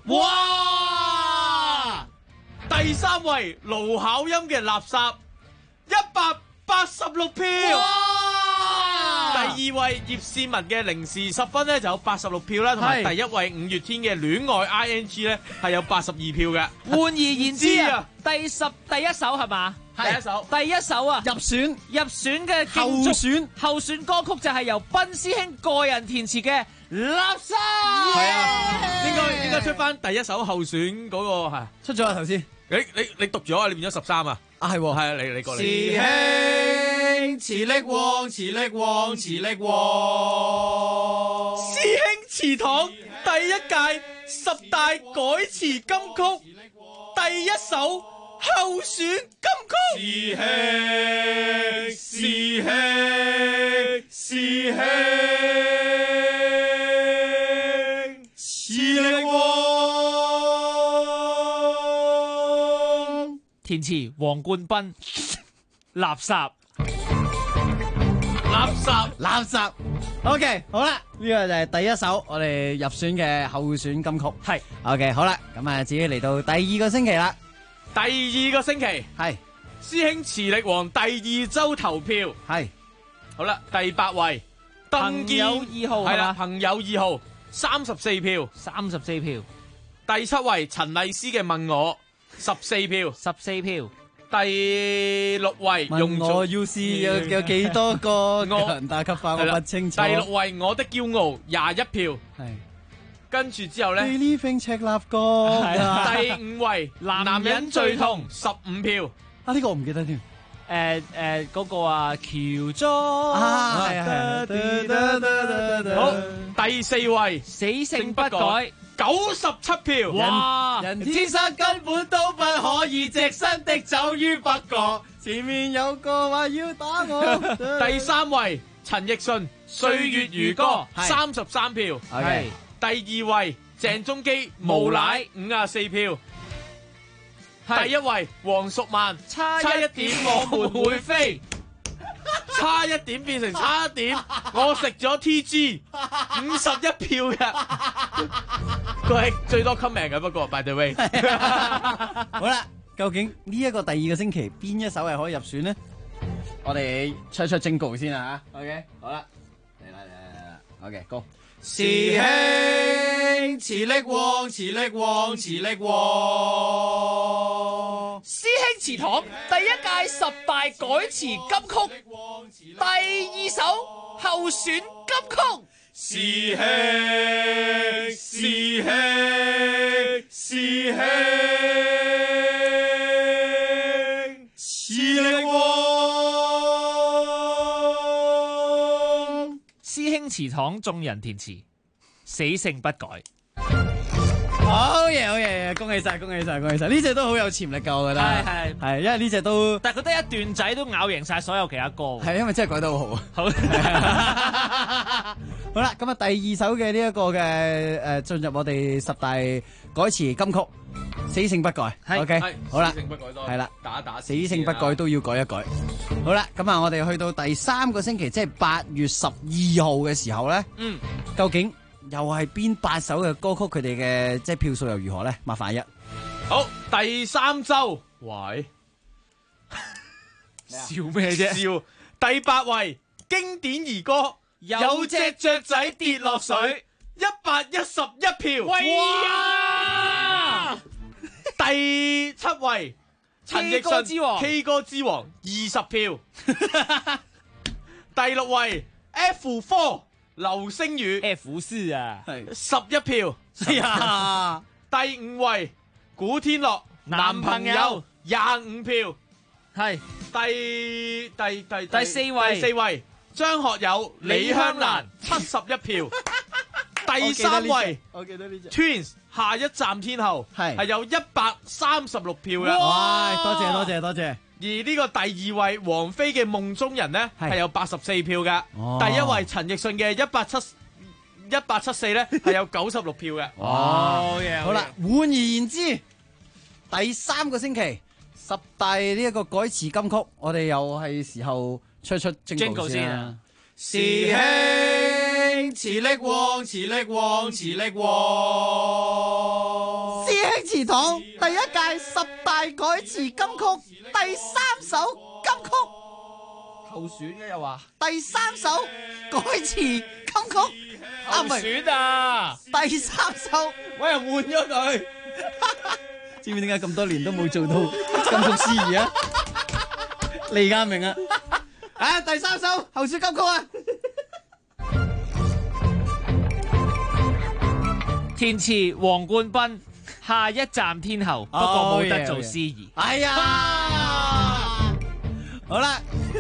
哇！第3位盧巧音嘅垃圾186票，第2位葉倩文嘅零時10分咧就有86票啦，同埋第1位五月天嘅戀愛 ING 咧係有82票嘅。 換而言之啊，第一首係嘛？第一首啊，入選嘅候選歌曲就係由賓師兄個人填詞嘅垃圾。 係啊，應該出翻第一首候選嗰個係出咗啊頭先。 你讀咗啊？你變咗13啊？ 係係啊，你過嚟。 師兄磁力旺，磁力旺，磁力旺。 師兄祠堂第一屆10大改詞金曲第一首候選金曲。 師兄，磁力旺。 填詞黃冠斌，垃圾。 垃圾。OK， 好啦，呢個就係第一首我哋入選嘅候選金曲。 係 OK， 好啦，咁啊，至於嚟到第二個星期啦， 第二個星期係師兄磁力王第2周投票係好啦，第8位鄧健朋友2號係啦， 係嘛朋友2號34票 ，34票。 第7位陳麗斯嘅問我14票 ，14票。 第6位問我要試有幾多個強大級化，我不清楚。 第6位我的驕傲21票， 係跟住之後咧， 呢份赤鱲角， 第5位男人最痛15票。 啊，呢個我唔記得添。 嗰個啊，喬裝啊，係。 好，第4位死性不改 97票。 哇！ 人天生根本都不可以隻身的走於北角，前面有個話要打我。 第3位陳奕迅歲月如歌33票。 係。 第2位鄭中基無賴54票。第1位黃淑曼差一點我們會飛，差一點變成差一點，我食咗 TG 51票嘅，佢係最多 comment 嘅，不過 by the way。 好啦，究竟呢一個第二個星期邊一首係可以入選呢？我哋出 jingle 先啊吓 ，OK， 好啦，嚟啦 ，OK， go。 師兄磁力王，磁力王，磁力王。 師兄祠堂第一屆10大改詞金曲，第2首候選金曲。 師兄，師兄，師兄，磁力王。 師兄祠堂眾人填詞，死性不改。 好嘢，好嘢，恭喜晒，恭喜晒，恭喜晒！呢隻都好有潛力噶，我覺得。係，因為呢隻都， 但係佢得一段仔都咬贏晒所有其他歌。 係，因為真係改得好好。好。好啦，咁啊，第2首嘅呢一個嘅進入我哋10大改詞金曲，死性不改。OK， 好啦， 死性不改多。 係啦， 打打死性不改都要改一改。好啦，咁啊，我哋去到第3個星期，即係8月12號嘅時候咧，究竟又係邊8首嘅歌曲佢哋嘅即係票數又如何咧？麻煩一。 好，第3周，喂，笑咩啫？笑。第8位經典兒歌，有隻雀仔跌落水，111票。哇！第7位陳奕迅 K 歌之王20票。第6位 F4 流星雨 F4 啊 ，11票。第5位古天樂男朋友25票。 係。 第4位張學友李香蘭71票。第3位我記得呢隻 Twins 下一站天后係有136票嘅。 哇！多謝。 而呢個第2位王菲嘅夢中人呢係有84票嘅。第1位陳奕迅嘅1874咧係有96票嘅。 好啦，換而言之，第3個星期10大呢一個改詞金曲，我哋又係時候出 jingle 先啦。 師兄磁力王，磁力王，磁力王。 師兄祠堂第一屆10大改詞金曲第3首金曲候選嘅又話第3首改詞金曲候選啊！ 第3首我又換咗佢。 知唔知點解咁多年都冇做到金曲司儀啊？李家明啊！第3首候選金曲啊！ 填詞黃冠斌，下一站天后，不過冇得做司儀。 哎呀，好啦，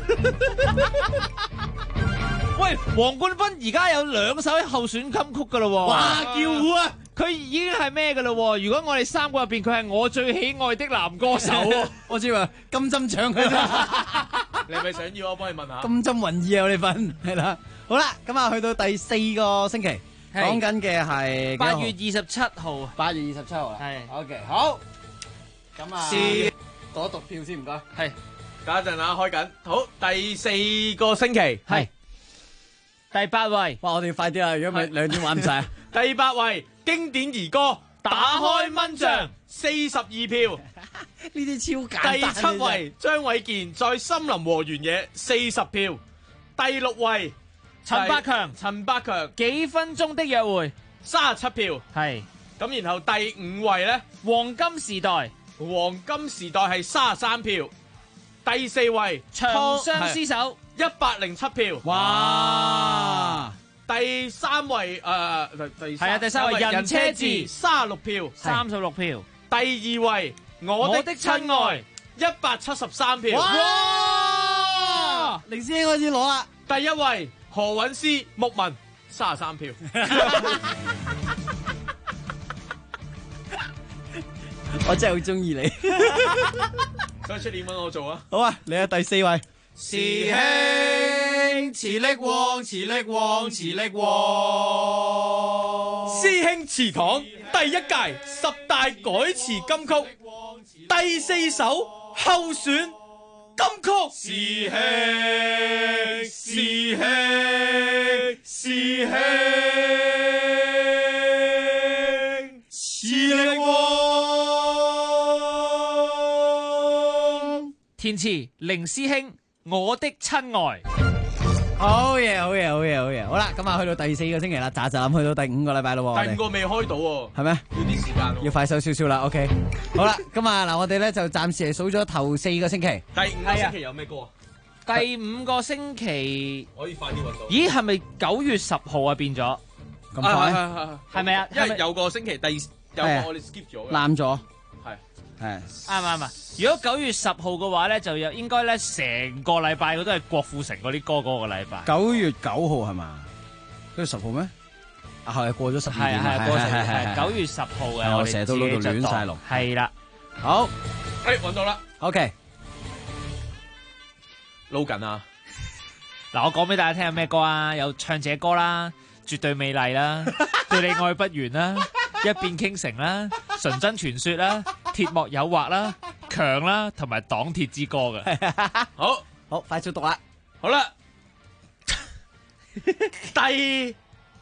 喂，黃冠斌而家有2首候選金曲噶咯。 哇，叫好啊！ 佢已經係咩噶咯？如果我哋3個入邊，佢係我最喜愛的男歌手。 我知話金針獎佢啫。 你係咪想要我幫你問下？ 金針雲意啊，我哋份係啦。好啦，咁啊，去到第4個星期。講緊嘅係 8月27號 ，8月27號啦。 係 ，OK， 好。咁啊，讀票先，唔該。 係， 等一陣啊，開緊。好，第4個星期係第8位， 哇！我哋要快啲啦，如果唔係2點玩唔晒。 第8位經典兒歌打開蚊帳42票， 呢啲超簡單。 第7位張衛健在森林和原野40票，第6位陳百強幾分鐘的約會 37票， 係咁然後第5位咧黃金時代係33票，第4位長相廝守 107票， 哇！ 第3位第三位人車誌 36票 ，36票， 第2位我的親愛173票， 哇！凌師兄開始攞啦， 第1位何韻詩牧民33票。 我真係好中意你， 所以出年搵我做啊！ 好啊，你係第4位。 慈兄，慈力旺，慈力旺，慈力旺。 師兄祠堂第1屆10大改詞金曲第4首候選金曲。 師兄，師兄，師兄，慈力旺。 填詞凌師兄，我的親愛。 好嘢，好嘢，好嘢，好嘢。好啦，咁啊，去到第4個星期啦，去到第5個禮拜咯。 第5個未開到喎， 係咩？ 要啲時間， 要快手少少啦。OK， 好啦，咁啊嗱，我哋咧就暫時係數咗頭4個星期。 第5個星期有咩歌啊？ 第5個星期可以快啲搵到。 咦，係咪9月10號啊？變咗咁快？ 係咪啊？ 因為有個星期有個我哋 skip 咗嘅， 攬咗。 係啱啊！如果9月10號嘅話咧，就有應該咧成個禮拜都係郭富城嗰啲歌嗰個禮拜。 9月9號係嘛？9月10號咩？啊係過咗12點啦， 係過12點，係9月10號嘅。 我成日都撈到亂晒龍。 係啦， 好， 搵到啦。 OK， 撈緊啊！ 嗱，我講俾大家聽係咩歌啊？有唱這歌啦，絕對美麗啦，對你愛不完啦，一變傾城啦，純真傳說啦，鐵幕誘惑啦，強啦，同埋擋鐵之歌嘅。 好， 快速讀啦。 好啦，第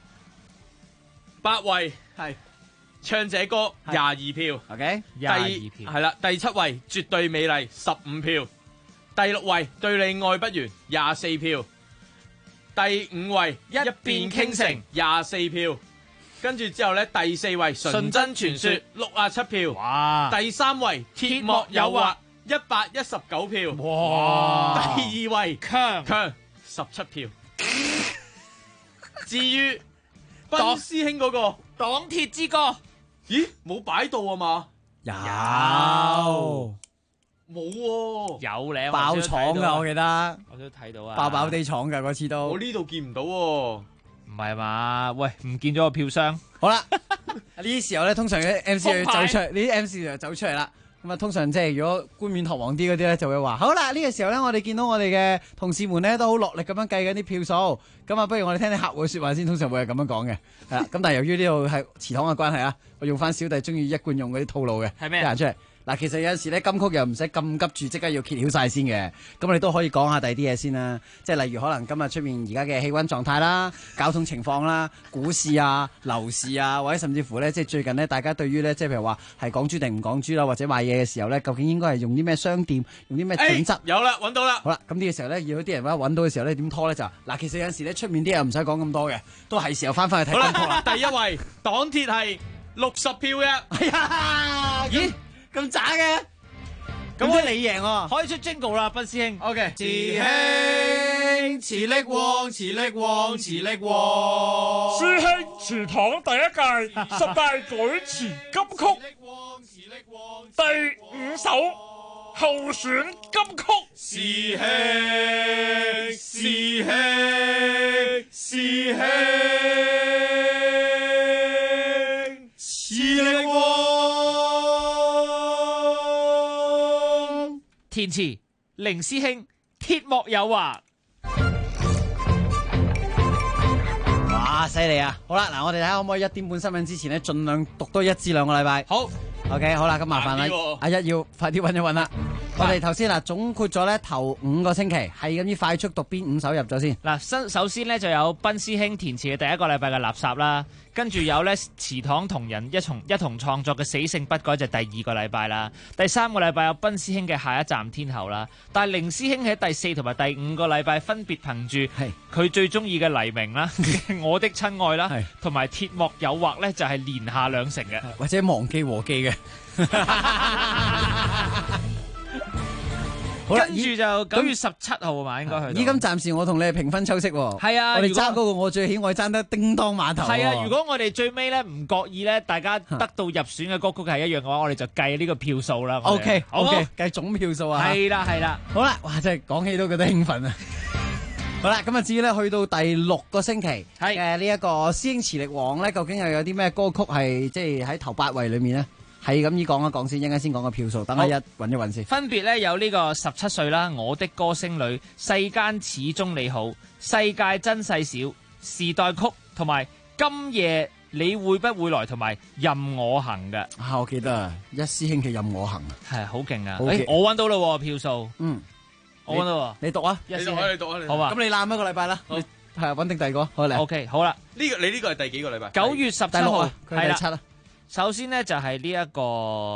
8位係唱這歌22票。 OK， 22票。 係啦，第7位絕對美麗15票，第6位對你愛不完24票，第5位一變傾城24票。跟住之後咧，第4位純真傳說67票， 哇！ 第3位鐵幕誘惑119票， 哇！ 第2位強17票。至於斌師兄嗰個擋鐵之歌， 咦冇擺到啊嘛？ 有冇喎？ 有咧， 爆廠噶，我記得我都睇到啊， 爆爆地廠噶嗰次都。 我呢度見唔到喎。 唔係嘛？喂，唔見咗個票箱。 好啦，呢啲時候咧，通常啲 MC 要走出嚟，呢啲 MC 就走出嚟啦。咁啊，通常即係如果冠冕堂皇啲嗰啲咧，就會話好啦，呢個時候咧，我哋見到我哋嘅同事們咧都好落力咁樣計緊啲票數。咁啊，不如我哋聽啲客戶嘅說話先，通常會係咁樣講嘅。係啦，咁但係由於呢度係祠堂嘅關係啊，我用翻小弟中意一貫用嗰啲套路嘅， 係咩？ 行出嚟。嗱，其實有陣時咧，金曲又唔使咁急住，即刻要揭曉晒先嘅。咁我哋都可以講下第二啲嘢先啦，即係例如可能今日出面而家嘅氣溫狀態啦、交通情況啦、股市啊、樓市啊，或者甚至乎咧，即係最近咧，大家對於咧，即係譬如話係港豬定唔港豬啦，或者買嘢嘅時候咧，究竟應該係用啲咩商店，用啲咩準則？ 有啦，揾到啦。 好啦，咁呢個時候咧，要啲人揾到嘅時候咧，點拖咧就嗱，其實有陣時咧，出面啲人唔使講咁多嘅，都係時候翻去睇金曲啦。 第一位擋鐵係60票嘅， 哎呀，咦咁渣嘅？咁即係你贏喎， 可以出 jingle 啦，斌師兄。 OK， 慈兄，慈力旺，慈力旺，慈力旺。 師兄祠堂第1屆10大改詞金曲第5首候選金曲。 師兄，師兄，師兄，慈力旺。 填詞凌師兄，鐵幕誘惑。 哇，犀利啊！好啦，嗱，我哋睇下可唔可以1點半新聞之前咧，盡量讀多1至2個禮拜。 好 ，OK， 好啦，咁麻煩啦，阿一要快啲揾一揾啦。 我哋頭先嗱總括咗咧頭5個星期，係咁依快速讀邊5首入咗先。 嗱，首先咧就有賓師兄填詞嘅第一個禮拜嘅垃圾啦，跟住有咧祠堂同人一同創作嘅死性不改就第2個禮拜啦，第3個禮拜有賓師兄嘅下一站天后啦，但係凌師兄喺第4同埋第5個禮拜分別憑住佢最中意嘅黎明啦、我的親愛啦，同埋鐵幕誘惑咧就係連下2成嘅， 或者忘記和記嘅。 跟住就9月17號啊嘛，應該去到。 依今暫時我同你係平分秋色喎。 係啊， 我哋爭嗰個我最喜愛爭得叮當碼頭。 係啊，如果我哋最尾咧唔覺意咧，大家得到入選嘅歌曲係一樣嘅話，我哋就計呢個票數啦。 OK，計總票數啊。 係啦，係啦。 好啦，哇！真係講起都覺得興奮啊。好啦，咁啊至於咧去到第6個星期嘅呢一個師兄磁力王咧，究竟又有啲咩歌曲係即係喺頭8位裏面咧？係咁依講一講先，一陣間先講個票數，等我揾一揾先。 分別咧有呢個17歲啦，我的歌聲裏，世間始終你好，世界真細小，時代曲同埋今夜你會不會來同埋任我行嘅。 啊，我記得啊，一師兄嘅任我行啊， 係好勁啊！ 我揾到啦票數，我揾到， 你讀啊， 你讀啊，好啊， 咁你攬一個禮拜啦，係揾定第2個，好嚟。 OK， 好啦， 你呢個係第幾個禮拜 ？9月17號， 係第7啦。 首先呢，就係呢一個，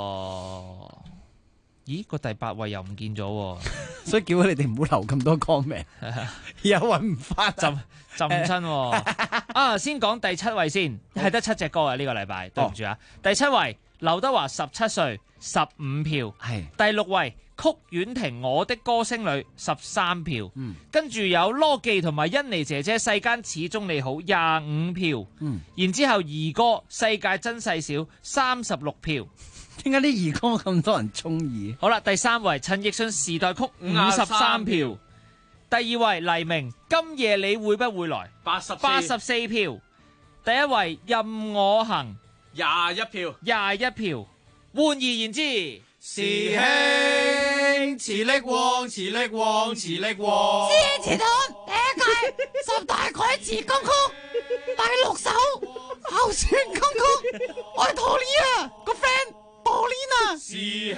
咦個第8位又唔見咗， 所以叫你哋唔好留咁多歌名，又揾唔翻， 浸親。啊，先講第7位先，係得7隻歌啊呢個禮拜，對唔住啊。第7位劉德華17歲15票， 係第6位曲婉婷我的歌聲裏13票，跟住有羅記同埋甄妮姐姐世間始終你好25票，然之後兒歌世界真細小36票。 點解啲兒歌咁多人中意？ 好啦，第3位陳奕迅時代曲53票，第2位黎明今夜你會不會來84票，第1位任我行21票。換而言之， 師兄磁力王，磁力王，磁力王。 師兄磁堂第一屆10大改詞金曲第6首候選金曲，我係陀莉啊個 friend 陀莉啊。 師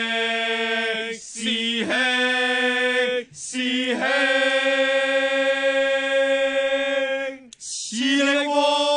兄，磁力王。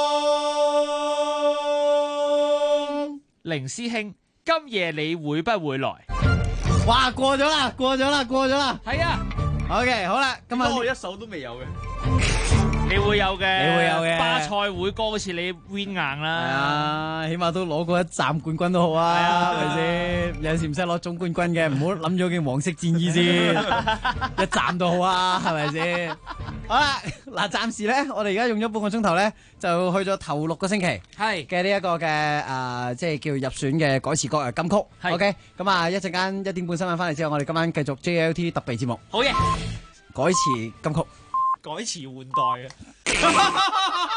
凌師兄今夜你會不會來？ 哇，過咗啦！ 係啊 ，OK， 好啦，今日我一首都未有嘅， 你會有嘅，巴塞會歌好似你 win 硬啦， 係啊，起碼都攞過1站冠軍都好啊，係咪先？有時唔使攞總冠軍嘅，唔好諗咗件黃色戰衣先，1站都好啊，係咪先？好啦，嗱，暫時咧，我哋而家用咗半個鐘頭咧，就去咗頭6個星期係嘅呢一個嘅即係叫入選嘅改詞歌嘅金曲。OK， 咁啊，一陣間1點半新聞翻嚟之後，我哋今晚繼續 JLT 特備節目。 好嘢， 改詞金曲， 改詞換代啊！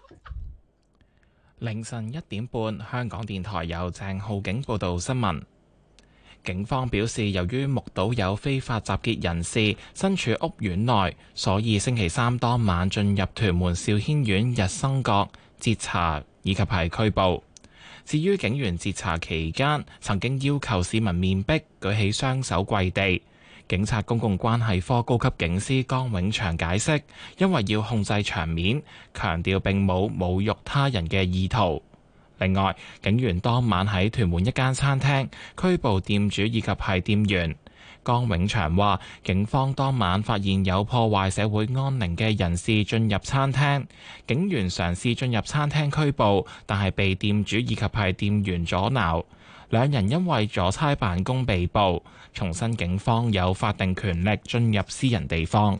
凌晨1點半，香港電台由鄭浩景報道新聞。警方表示，由於目睹有非法集結人士身處屋苑內，所以星期3當晚進入屯門兆軒苑日生閣截查以及係拘捕。至於警員截查期間曾經要求市民面壁舉起雙手跪地，警察公共關係科高級警司江永祥解釋，因為要控制場面，強調並冇侮辱他人嘅意圖。另外，警員當晚喺屯門一間餐廳拘捕店主以及係店員。江永祥話，警方當晚發現有破壞社會安寧嘅人士進入餐廳，警員嘗試進入餐廳拘捕，但係被店主以及係店員阻撓，兩人因為阻差辦公被捕。重申警方有法定權力進入私人地方。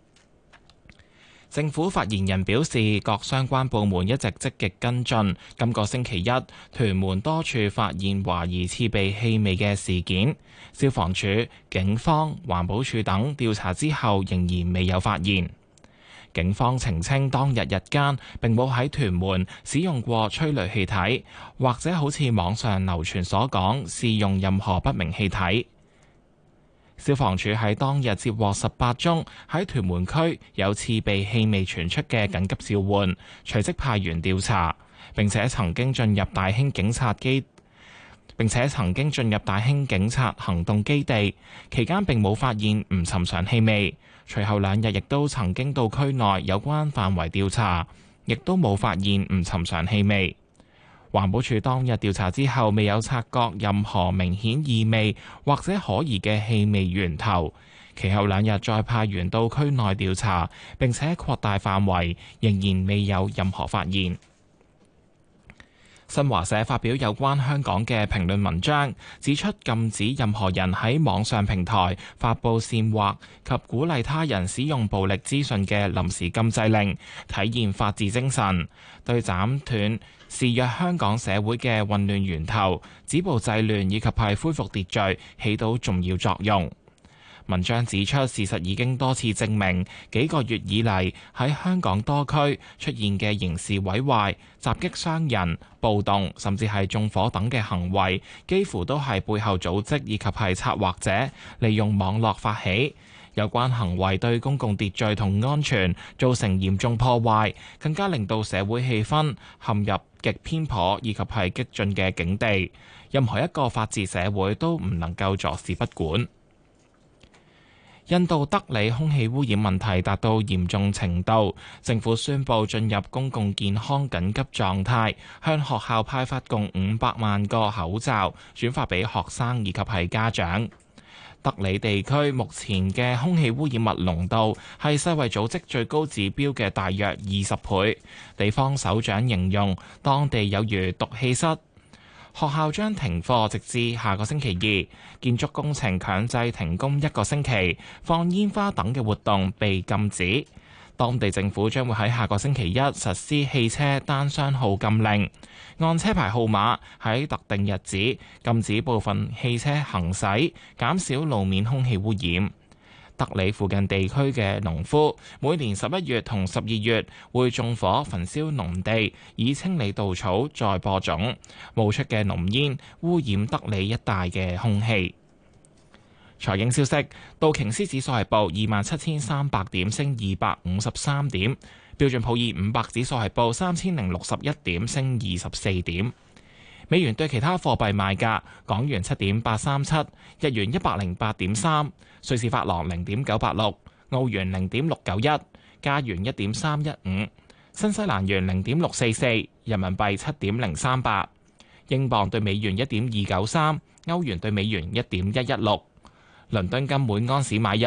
政府發言人表示，各相關部門一直積極跟進。今個星期一，屯門多處發現懷疑刺鼻氣味嘅事件，消防處、警方、環保署等調查之後，仍然未有發現。警方澄清，當日日間並冇喺屯門使用過催淚氣體，或者好似網上流傳所講，試用任何不明氣體。消防處喺當日接獲18宗喺屯門區有刺鼻氣味傳出嘅緊急召喚，隨即派員調查，並且曾經進入大興警察基並且曾經進入大興警察行動基地，期間並冇發現唔尋常氣味。隨後2日亦都曾經到區內有關範圍調查，亦都冇發現唔尋常氣味。環保署當日調查之後，未有察覺任何明顯異味或者可疑嘅氣味源頭。其後2日再派員到區內調查，並且擴大範圍，仍然未有任何發現。新華社發表有關香港嘅評論文章，指出禁止任何人喺網上平台發布煽惑及鼓勵他人使用暴力資訊嘅臨時禁制令，體現法治精神，對斬斷肆虐香港社會嘅混亂源頭、止暴制亂以及係恢復秩序起到重要作用。文章指出，事實已經多次證明，幾個月以嚟喺香港多區出現嘅刑事毀壞、襲擊傷人、暴動，甚至係縱火等嘅行為，幾乎都係背後組織以及係策劃者利用網絡發起。有關行為對公共秩序同安全造成嚴重破壞，更加令到社會氣氛陷入極偏頗以及係激進嘅境地。任何一個法治社會都唔能夠坐視不管。印度德里空氣污染問題達到嚴重程度，政府宣布進入公共健康緊急狀態，向學校派發共500萬個口罩，轉發俾學生以及係家長。德里地區目前嘅空氣污染物濃度係世衛組織最高指標嘅大約20倍，地方首長形容當地有如毒氣室。學校將停課直至下個星期2，建築工程強制停工1個星期，放煙花等嘅活動被禁止。當地政府將會喺下個星期1實施汽車單雙號禁令，按車牌號碼喺特定日子禁止部分汽車行駛，減少路面空氣污染。德里附近地區嘅農夫每年11月同12月會縱火焚燒農地，以清理稻草再播種，冒出嘅濃煙污染德里一帶嘅空氣。財經消息，道瓊斯指數係報27,300點，升253點；標準普爾500指數係報3061點，升24點。美元對其他貨幣賣價：港元7.837，日元108.3，瑞士法郎0.986，澳元0.691，加元1.315，新西蘭元0.644，人民幣7.038，英鎊對美元1.293，歐元對美元1.116。倫敦金每安士買入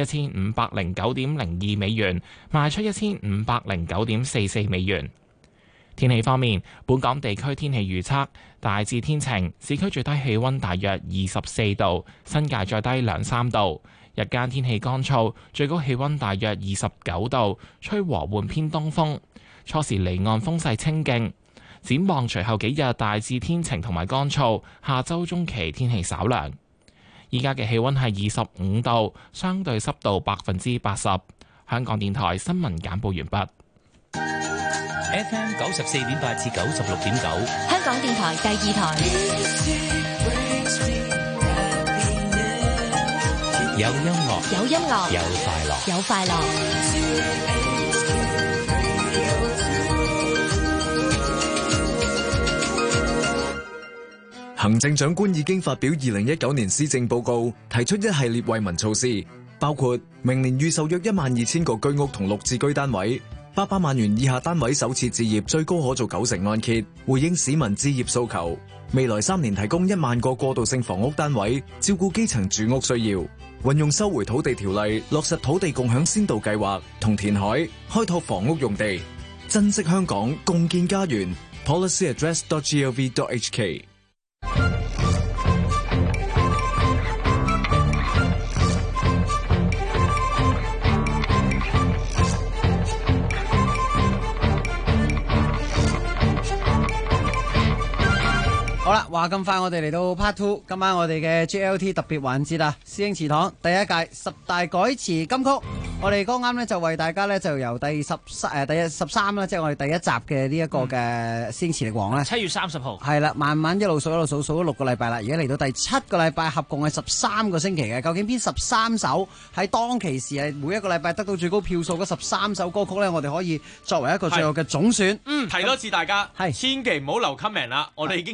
1509.02美元，賣出1509.44美元。天氣方面，本港地區天氣預測大致天晴，市區最低氣溫大約24度，新界再低2-3度。日間天氣乾燥，最高氣溫大約29度，吹和緩偏東風。初時離岸風勢清勁。展望隨後幾日大致天晴同埋乾燥，下周中期天氣稍涼。依家嘅氣溫係25度，相對濕度80%。香港電台新聞簡報完畢。 FM 94.8至96.9， 香港電台第2台。 有音樂， 有音樂， 有快樂， 有快樂。 行政長官已經發表2019年施政報告，提出一系列惠民措施，包括明年預售約12000個居屋同綠置居單位。800萬元以下單位首次置業最高可做90%按揭，回應市民置業訴求。未來3年提供1萬個過渡性房屋單位，照顧基層住屋需要。運用收回土地條例，落實土地共享先導計劃，同填海開拓房屋用地，珍惜香港，共建家園。policyaddress.gov.hk。 好啦，話咁快，我哋嚟到 Part 2，今晚我哋嘅 JLT 特別環節啦，師兄祠堂第一屆10大改詞金曲，我哋剛啱咧就為大家咧就由第13啦，即係我哋第一集嘅呢一個嘅師兄磁力王咧，7 月30號係啦，慢慢一路數咗6個禮拜啦，而家嚟到第7個禮拜，合共係13個星期嘅，究竟邊13首喺當其時係每一個禮拜得到最高票數嗰13首歌曲咧，我哋可以作為一個最後嘅總選。 提多次大家係千祈唔好留 comment 啦，我哋已經 delete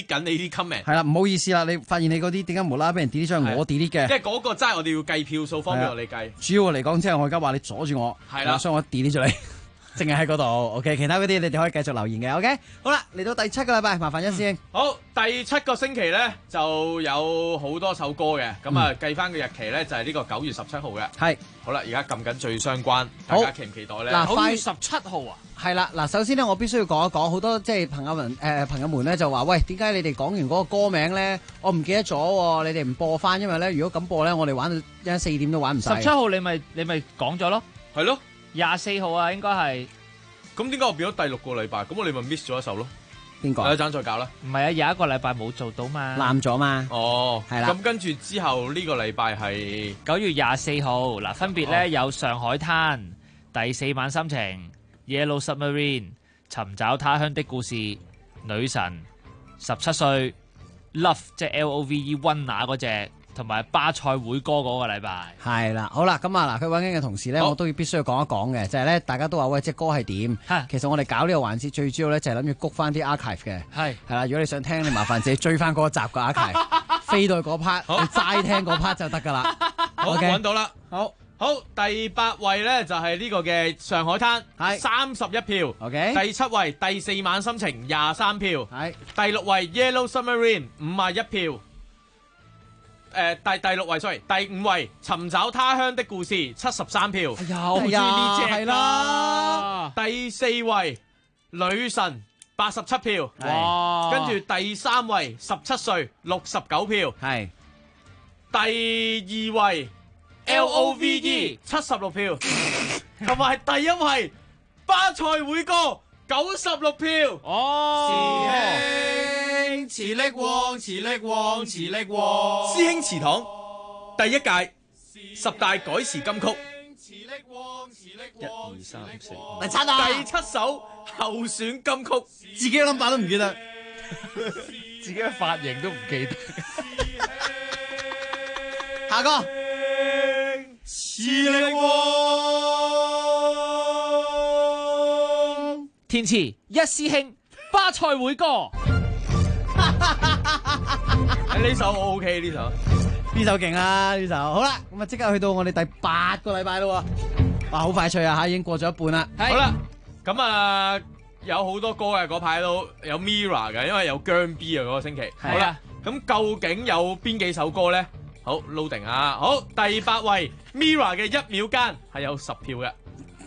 delete 緊你啲 comment。 係啦，唔好意思啦，你發現你嗰啲點解無啦啦俾人 delete 咗，我 delete 嘅。 即係嗰個真係我哋要計票數方便我哋計。 主要嚟講，即係我而家話你阻住我， 係啦， 所以我 delete 咗你。淨係喺嗰度 ，OK， 其他嗰啲你哋可以繼續留言嘅 ，OK。好啦，嚟到第7個禮拜，麻煩一師兄。 好，第7個星期咧就有好多首歌嘅，咁啊計翻個日期咧就係呢個9月17號嘅。 係。 好啦，而家撳緊最相關，大家期唔期待咧 ？9月17號啊？ 係啦，嗱，首先咧，我必須要講一講，好多即係朋友們咧就話，喂，點解你哋講完嗰個歌名咧，我唔記得咗，你哋唔播翻，因為咧，如果咁播咧，我哋玩到4點都玩唔晒。 17號你咪講咗咯？ 係咯。 24號啊，應該係。 咁點解我變咗第6個禮拜？咁我哋咪 miss 咗一首咯。 邊個？ 有一陣再搞啦。 唔係啊，有一個禮拜冇做到嘛。 攬咗嘛。 哦， 係啦。 咁跟住之後呢個禮拜係 9月24號，嗱分別咧有上海灘、第4晚心情、Yellow Submarine、尋找他鄉的故事、女神、17歲、Love 即係 LOVE 溫拿嗰隻。同埋巴塞會歌嗰個禮拜係啦，好啦，咁啊嗱，佢揾緊嘅同時咧，我都要必須要講一講嘅，就係咧，大家都話喂，隻歌係點？其實我哋搞呢個環節最主要咧就係諗住谷翻啲 archive 嘅，係啦。如果你想聽，你麻煩自己追翻嗰集嘅 archive，飛到去嗰 part，你齋聽嗰 part 就得㗎啦。 好，揾到啦。 好， 第8位咧就係呢個嘅上海灘，係31票。OK，第7位第4晚心情23票，係第6位 Yellow Submarine 51票。第6位 sorry， 第5位尋找他鄉的故事73票， 哎呀，我好中意呢隻係啦。第4位女神87票，哇！跟住第3位17歲69票，係第2位 LOVE 76票，同埋第1位巴塞會歌96票。 哦，磁力旺，磁力旺，磁力旺。 師兄祠堂第1屆10大改詞金曲，1、2、3、4， 第7啊！ 第7首候選金曲， 自己嘅 number 都唔記得， 自己嘅髮型都唔記得。 下個磁力旺， 填詞一師兄巴塞會歌。 呢首我 OK， 呢首勁啊！呢首好啦，咁啊即刻去到我哋第8個禮拜咯，哇，好快脆啊吓，已經過咗一半啦。 好啦，咁啊有好多歌嘅嗰排都有 Mirror 嘅，因為有姜 B 啊嗰個星期。好啦，咁究竟有邊幾首歌咧？好 loading 啊！好，第8位 Mirror 嘅1秒間係有10票嘅。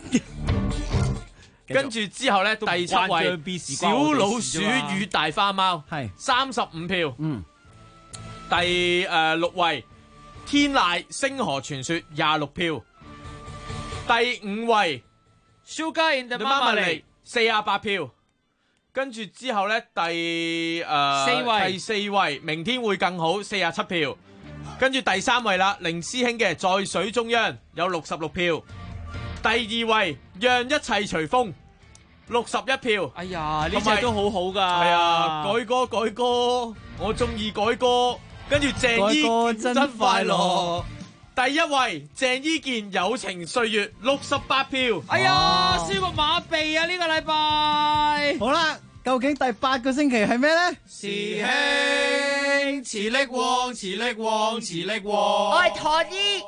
跟住之後咧，第7位小老鼠與大花貓係35票。第6位天籟星河傳說26票。第5位 Sugar in the Marmalade 48票。跟住之後咧，第4位明天會更好47票。跟住第3位啦，凌師兄嘅在水中央有66票。第2位讓一切隨風61票。 哎呀，呢隻都好好噶。 係啊，改歌，我中意改歌。跟住鄭伊健真快樂。第1位鄭伊健友情歲月68票。 哎呀，輸個馬鼻啊！呢個禮拜。 好啦，究竟第8個星期係咩咧？ 師兄，磁力旺，磁力旺，磁力旺。 我係陀衣。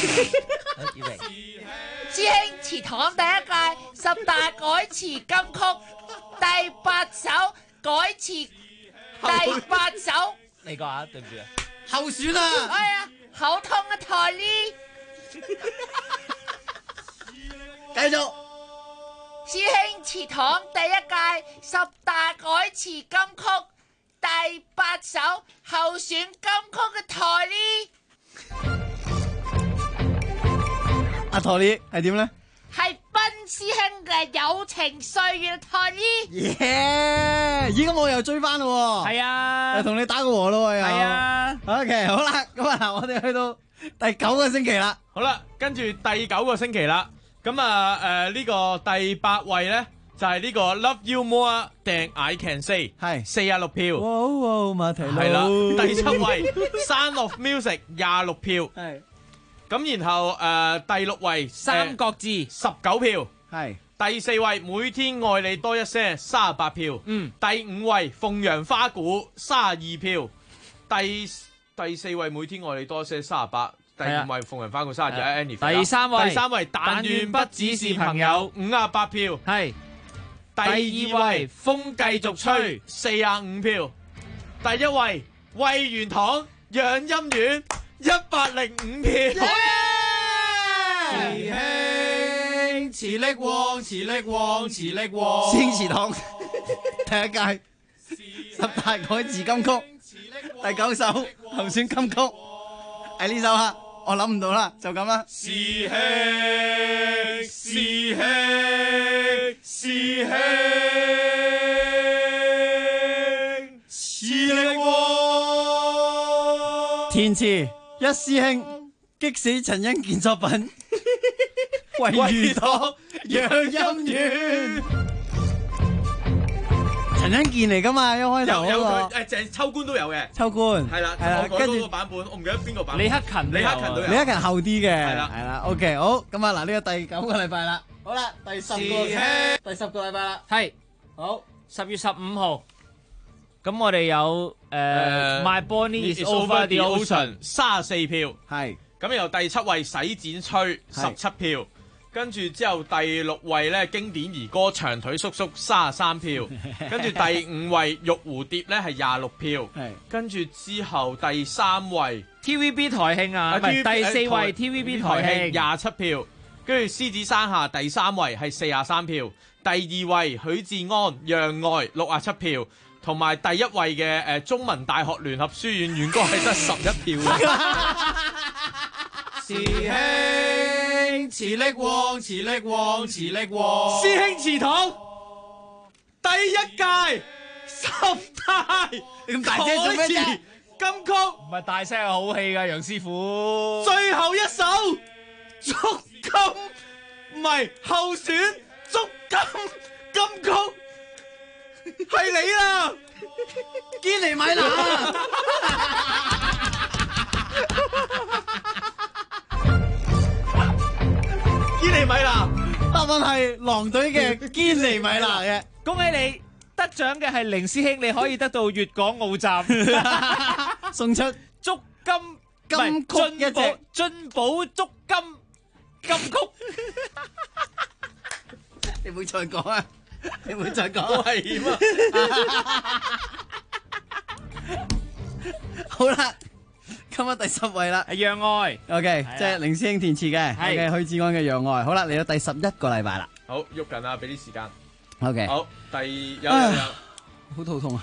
師兄祠堂第1屆10大改詞金曲第8首改詞第8首。 你講下，對唔住啊， 候選啊！ 哎呀，好痛啊，陀衣。 繼續。 師兄祠堂第1屆10大改詞金曲第8首候選金曲嘅陀衣。 阿陀呢係點咧？ 係賓師兄嘅友情歲月陀衣。 耶！咦，咁我又追翻咯。 係啊， 又同你打個和咯。又係啊。 OK， 好啦，咁啊，我哋去到第9個星期啦。 好啦，跟住第9個星期啦。咁啊，呢個第8位咧就係呢個 Love You More than I Can Say， 係46票。係啦，第7位 Sound of Music 26票。係。咁然後第6位《三國志》19票，係第4位每天愛你多一些38票，第5位鳳陽花鼓32票，第4位每天愛你多一些38，第5位鳳陽花鼓32，Annie。 第三位但願不只是朋友58票， 係。 第2位風繼續吹45票，第1位味元堂養陰丸105票。 慈興磁力旺，磁力旺，磁力旺。 師兄祠堂第一屆10大改詞金曲第9首候選金曲係呢首啊，我諗唔到啦，就咁啦。 師兄，師兄，師兄，磁力旺。 填詞一師兄，激死陳欣健作品。惠譽堂養陰丸，陳欣健嚟噶嘛？一開頭有佢鄭秋官都有嘅， 秋官係啦，我改嗰個版本，我唔記得邊個版本。 李克勤都有， 李克勤後啲嘅， 係啦， 係啦。OK， 好咁啊！嗱，呢個第9個禮拜啦，好啦，第10個禮拜啦， 係好10月15號。咁我哋有My Bonnie Is Over the Ocean 34票， 係。 咁由第7位洗剪吹17票，跟住之後第6位咧經典兒歌長腿叔叔33票，跟住第5位玉蝴蝶咧係26票，跟住之後第3位 TVB 台慶啊，唔係第4位 TVB 台慶 27票，跟住獅子山下第3位係43票，第2位許志安讓愛67票，同埋第1位嘅中文大學聯合書院院歌係得11票嘅。 慈興磁力旺，磁力旺，磁力旺。 師兄祠堂第1屆10大你咁大聲做咩啫？ 金曲唔係大聲係好戲㗎，楊師傅。 最後一首足金唔係候選足金曲係你啦， 堅尼米蘭。 堅尼米蘭， 答案係狼隊嘅堅尼米蘭嘅， 恭喜你得獎嘅係凌師兄，你可以得到粵港澳站送出足金曲一隻， 進寶足金曲。 你唔會再講啊！你唔會再講， 好危險啊！ 好啦。今日第10位啦， 係讓愛 ，OK， 即係凌師兄填詞嘅，OK，許志安嘅讓愛，好啦，嚟到第11個禮拜啦， 好喐緊啦，俾啲時間 ，OK， 好，有， 好肚痛啊，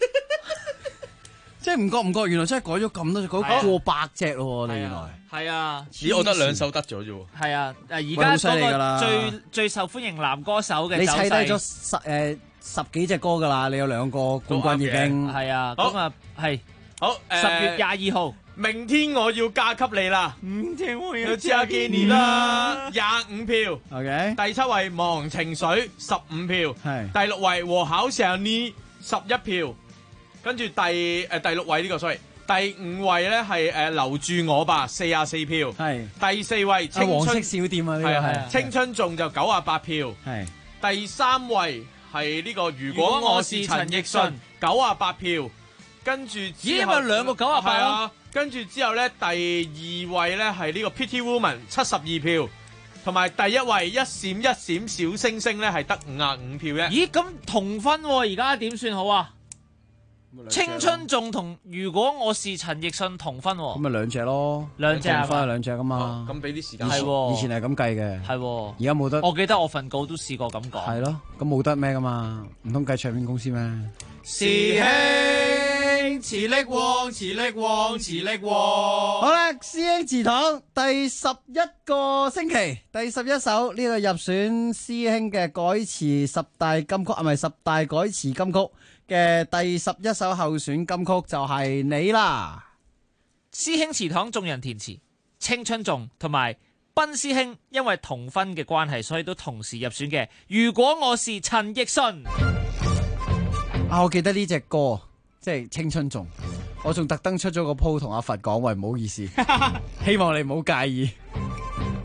即係唔覺，原來真係改咗咁多隻，改過百隻咯，你原來係啊， 咦，我得2首得咗啫喎， 係啊，而家嗰個最受歡迎男歌手嘅， 你砌低咗10幾隻歌噶啦，你有2個冠軍已經， 係啊，咁啊係， 好 10月22號。 明天我要嫁給你啦， 明天我要嫁給你啦，25票。 OK， 第7位忘情水15票， 係。 第6位和好上呢11票，跟住第6位呢個 sorry，第5位咧係留住我吧44票，係。第4位青春黃色小店啊，呢個係青春頌就98票，係。第3位係呢個如果我是陳奕迅98票，跟住咦，因為2個98啊。 跟住之後咧，第2位咧係呢個 Pretty Woman 72票，同埋第1位一閃一閃小星星咧係得55票嘅。 咦，咁同分喎，而家點算好啊？青春頌同如果我是陳奕迅同分喎。 咁咪2隻咯，2隻係2隻噶嘛。 咁俾啲時間。 係以前係咁計嘅。 係。而家冇得。 我記得我份稿都試過咁講。 係咯，咁冇得咩噶嘛？唔通計唱片公司咩？ 師兄磁力旺，磁力旺，磁力旺。 好啦，師兄祠堂第11個星期第11首呢個入選師兄嘅改詞10大金曲，唔係10大改詞金曲嘅第11首候選金曲就係你啦。 師兄祠堂眾人填詞，青春頌同埋斌師兄因為同分嘅關係，所以都同時入選嘅。如果我是陳奕迅。 我記得呢隻歌即係青春頌，我仲特登出咗個 po 同阿佛講，喂，唔好意思，希望你唔好介意，唔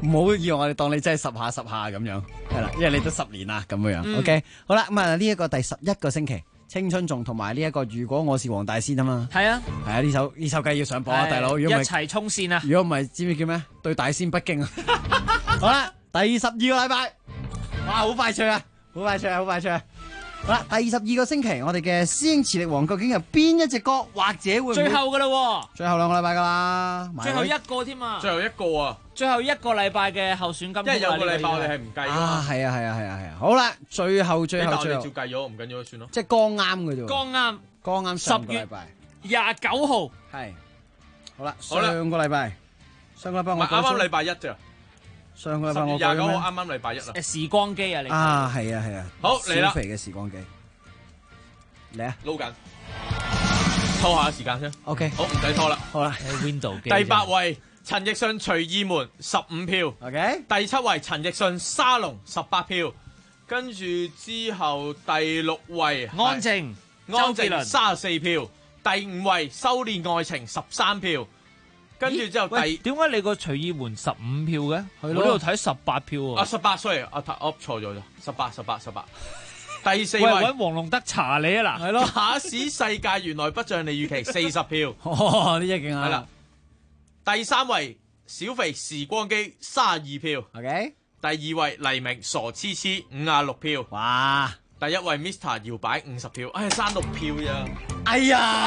唔好以為我哋當你真係10下咁樣，係啦，因為你都10年啦咁樣。 嗯 OK， 好啦，咁啊呢一個第11個星期。青春頌同埋呢一個如果我是黃大仙啊嘛， 係啊， 呢首梗係要上榜啊，大佬，如果唔係一齊衝線啊！ 如果唔係，知唔知叫咩？對大仙不敬啊！好啦，第12個禮拜，哇，好快脆啊！好快脆啊！好啦，第12個星期，我哋嘅師兄磁力王究竟有邊一隻歌，或者會唔會最後噶啦， 最後2個禮拜噶啦， 最後一個添啊！ 最後一個啊！ 最後一個禮拜嘅候選金曲， 因為有個禮拜我哋係唔計啊！係啊！好啦，最後， 但係我哋照計咗，唔緊要算咯。 即係剛啱嘅啫。剛啱10個禮拜 ，29號係。好啦，上個禮拜我啱啱禮拜一咋。 上個禮拜我 29號啱啱禮拜一啦。 時光機啊，你啊係啊。 好嚟啦， 小肥嘅時光機嚟啊， 撈緊，拖下時間先。 OK， 好唔使拖啦。 好啦 ，Window 機。 第8位陳奕迅隨意門15票。 OK。 第7位陳奕迅沙龍18票。跟住之後第6位安靜 34票。第5位修煉愛情13票。跟住之後點解你個隨意門15票嘅？我呢度睇18票喎。 啊18，sorry，我錯咗18。第4位揾黃龍德查你啊嗱， 係咯。假使世界原來不像你預期40票。 哦，呢隻勁啊！ 係啦。第3位小肥時光機32票。 OK。 第2位黎明傻痴痴56票。 哇！ 第1位 Mr. 搖擺50票。唉，爭6票咋？ 哎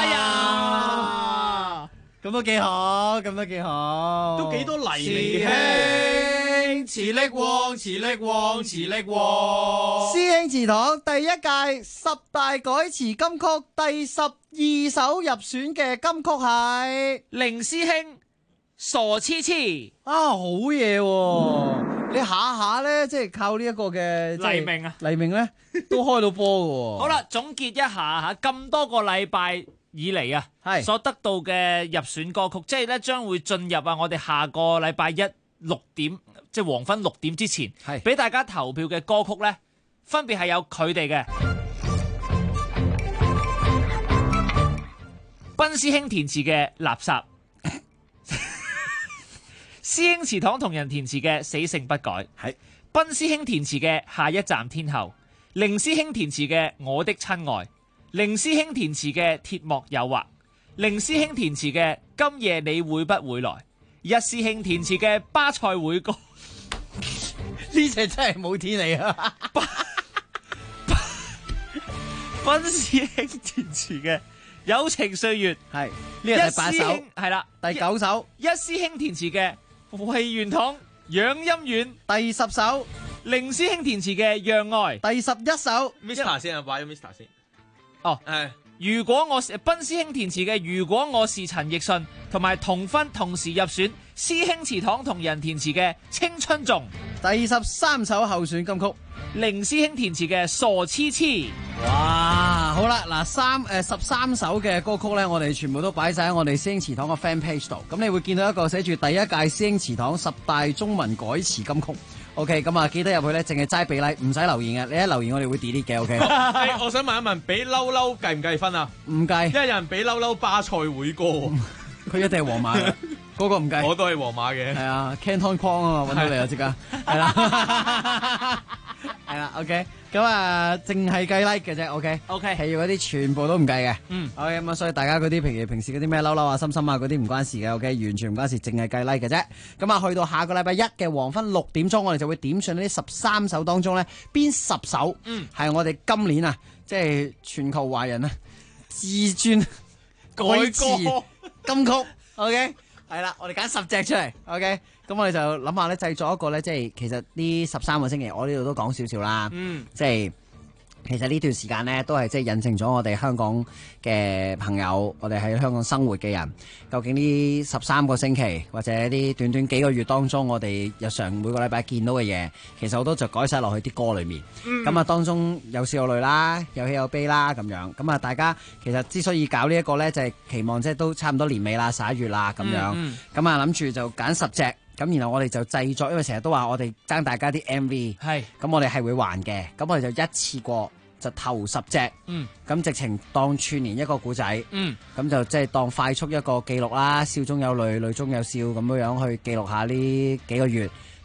呀！咁都幾好，都幾多黎明嘅。 磁力王，師兄祠堂第1屆10大改詞金曲第12首入選嘅金曲係凌師兄傻痴痴啊，好嘢喎！你下咧即係靠呢一個嘅黎明啊， 黎明咧都開到波嘅。 好啦，總結一下吓，咁多個禮拜以嚟啊，係所得到嘅入選歌曲，即係咧將會進入我哋下個禮拜1 6點，即係黃昏6點之前，係俾大家投票嘅歌曲咧，分別係有佢哋嘅賓師兄填詞嘅垃圾，師兄祠堂同人填詞嘅死性不改， 係賓師兄填詞嘅下一站天后，凌師兄填詞嘅我的親愛，凌師兄填詞嘅鐵幕誘惑，凌師兄填詞嘅今夜你會不會來，一師兄填詞嘅巴塞會歌， 呢隻真係冇天理啊！ 賓師兄填詞嘅友情歲月， 係呢個第8首， 係啦， 第9首， 一師兄填詞嘅惠元堂養陰院， 第10首， 凌師兄填詞嘅讓愛， 第11首 Mr. 先啊，擺咗 Mr. 先。 哦，如果我是賓師兄填詞嘅如果我是陳奕迅，同埋同分同時入選師兄祠堂同人填詞嘅青春頌， 第13首候選金曲， 凌師兄填詞嘅傻痴痴。 哇，好啦，嗱13首嘅歌曲咧，我哋全部都擺晒喺我哋師兄祠堂嘅 fan page 度，咁你會見到一個寫住第1屆師兄祠堂10大中文改詞金曲。OK， 咁啊，記得入去咧，淨係齋俾 like，唔使留言嘅。你一留言，我哋會 delete 嘅。OK。 我想問一問，俾嬲嬲計唔計分啊？ 唔計， 因為有人俾嬲嬲巴塞會歌， 佢一定係皇馬嘅，嗰個唔計。 我都係皇馬嘅。 係啊 ，Canton Kong 啊嘛，揾到你啊，即刻。係啦，係啦 ，OK。咁啊，淨係計 like 嘅啫，OK，其餘嗰啲全部都唔計嘅。OK，咁啊，所以大家嗰啲平時嗰啲咩嬲嬲啊、心心啊嗰啲唔關事嘅，OK，完全唔關事，淨係計 like 嘅啫。咁啊，去到下個禮拜1嘅黃昏6點鐘，我哋就會點上呢13首當中咧，邊10首係我哋今年啊，即係全球華人啊至尊改詞金曲 ，OK。係啦，我哋揀10隻出嚟 ，OK， 咁我哋就諗下咧，製作一個咧，即係其實呢13個星期，我呢度都講少少啦，即係其實呢段時間咧，都係即係印證咗我哋香港嘅朋友，我哋喺香港生活嘅人，究竟呢13個星期或者呢短短幾個月當中，我哋日常每個禮拜見到嘅嘢，其實好多就改晒落去啲歌裏面。咁啊，當中有笑有淚啦，有喜有悲啦，咁樣。咁啊，大家其實之所以搞呢一個咧，就係期望即係都差唔多年尾啦，11月啦，咁樣。咁啊，諗住就揀10隻。咁然後我哋就製作，因為成日都話我哋爭大家啲 MV，係，咁我哋係會還嘅，咁我哋就一次過就頭10隻，咁直情當串連一個故仔，咁就即係當快速一個記錄啦，笑中有淚，淚中有笑咁樣樣去記錄下呢幾個月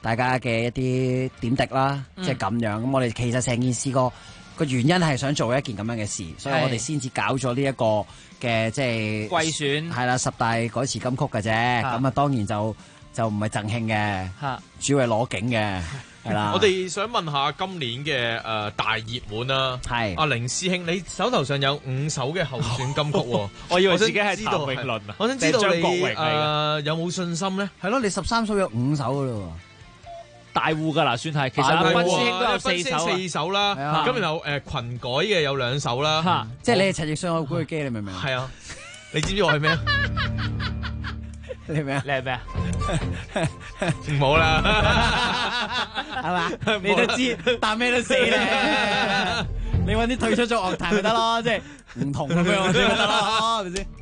大家嘅一啲點滴啦，即係咁樣。咁我哋其實成件事個原因係想做一件咁樣嘅事，所以我哋先至搞咗呢一個嘅即係季選， 係啦，10大改詞金曲嘅啫。咁啊，當然就唔係贈慶嘅，主要係攞景嘅。係啦， 我哋想問下今年嘅大熱門啦，係阿凌師兄，你手頭上有5首嘅候選金曲喎， 我以為自己係譚詠麟啊， 我想知道你有冇信心咧？ 係咯，你13首有5首噶咯， 大戶噶啦，算係。其實阿斌師兄都有4首啦，咁然後群改嘅有2首啦， 即係你係陳奕迅我古巨基，你明唔明啊？ 係啊，你知唔知我係咩啊？ 你係咩啊？ 你係咩啊？ 唔好啦， 係嘛？你都知，但咩都死咧。你揾啲退出咗樂壇咪得咯，即係唔同咁樣先得咯，係咪先？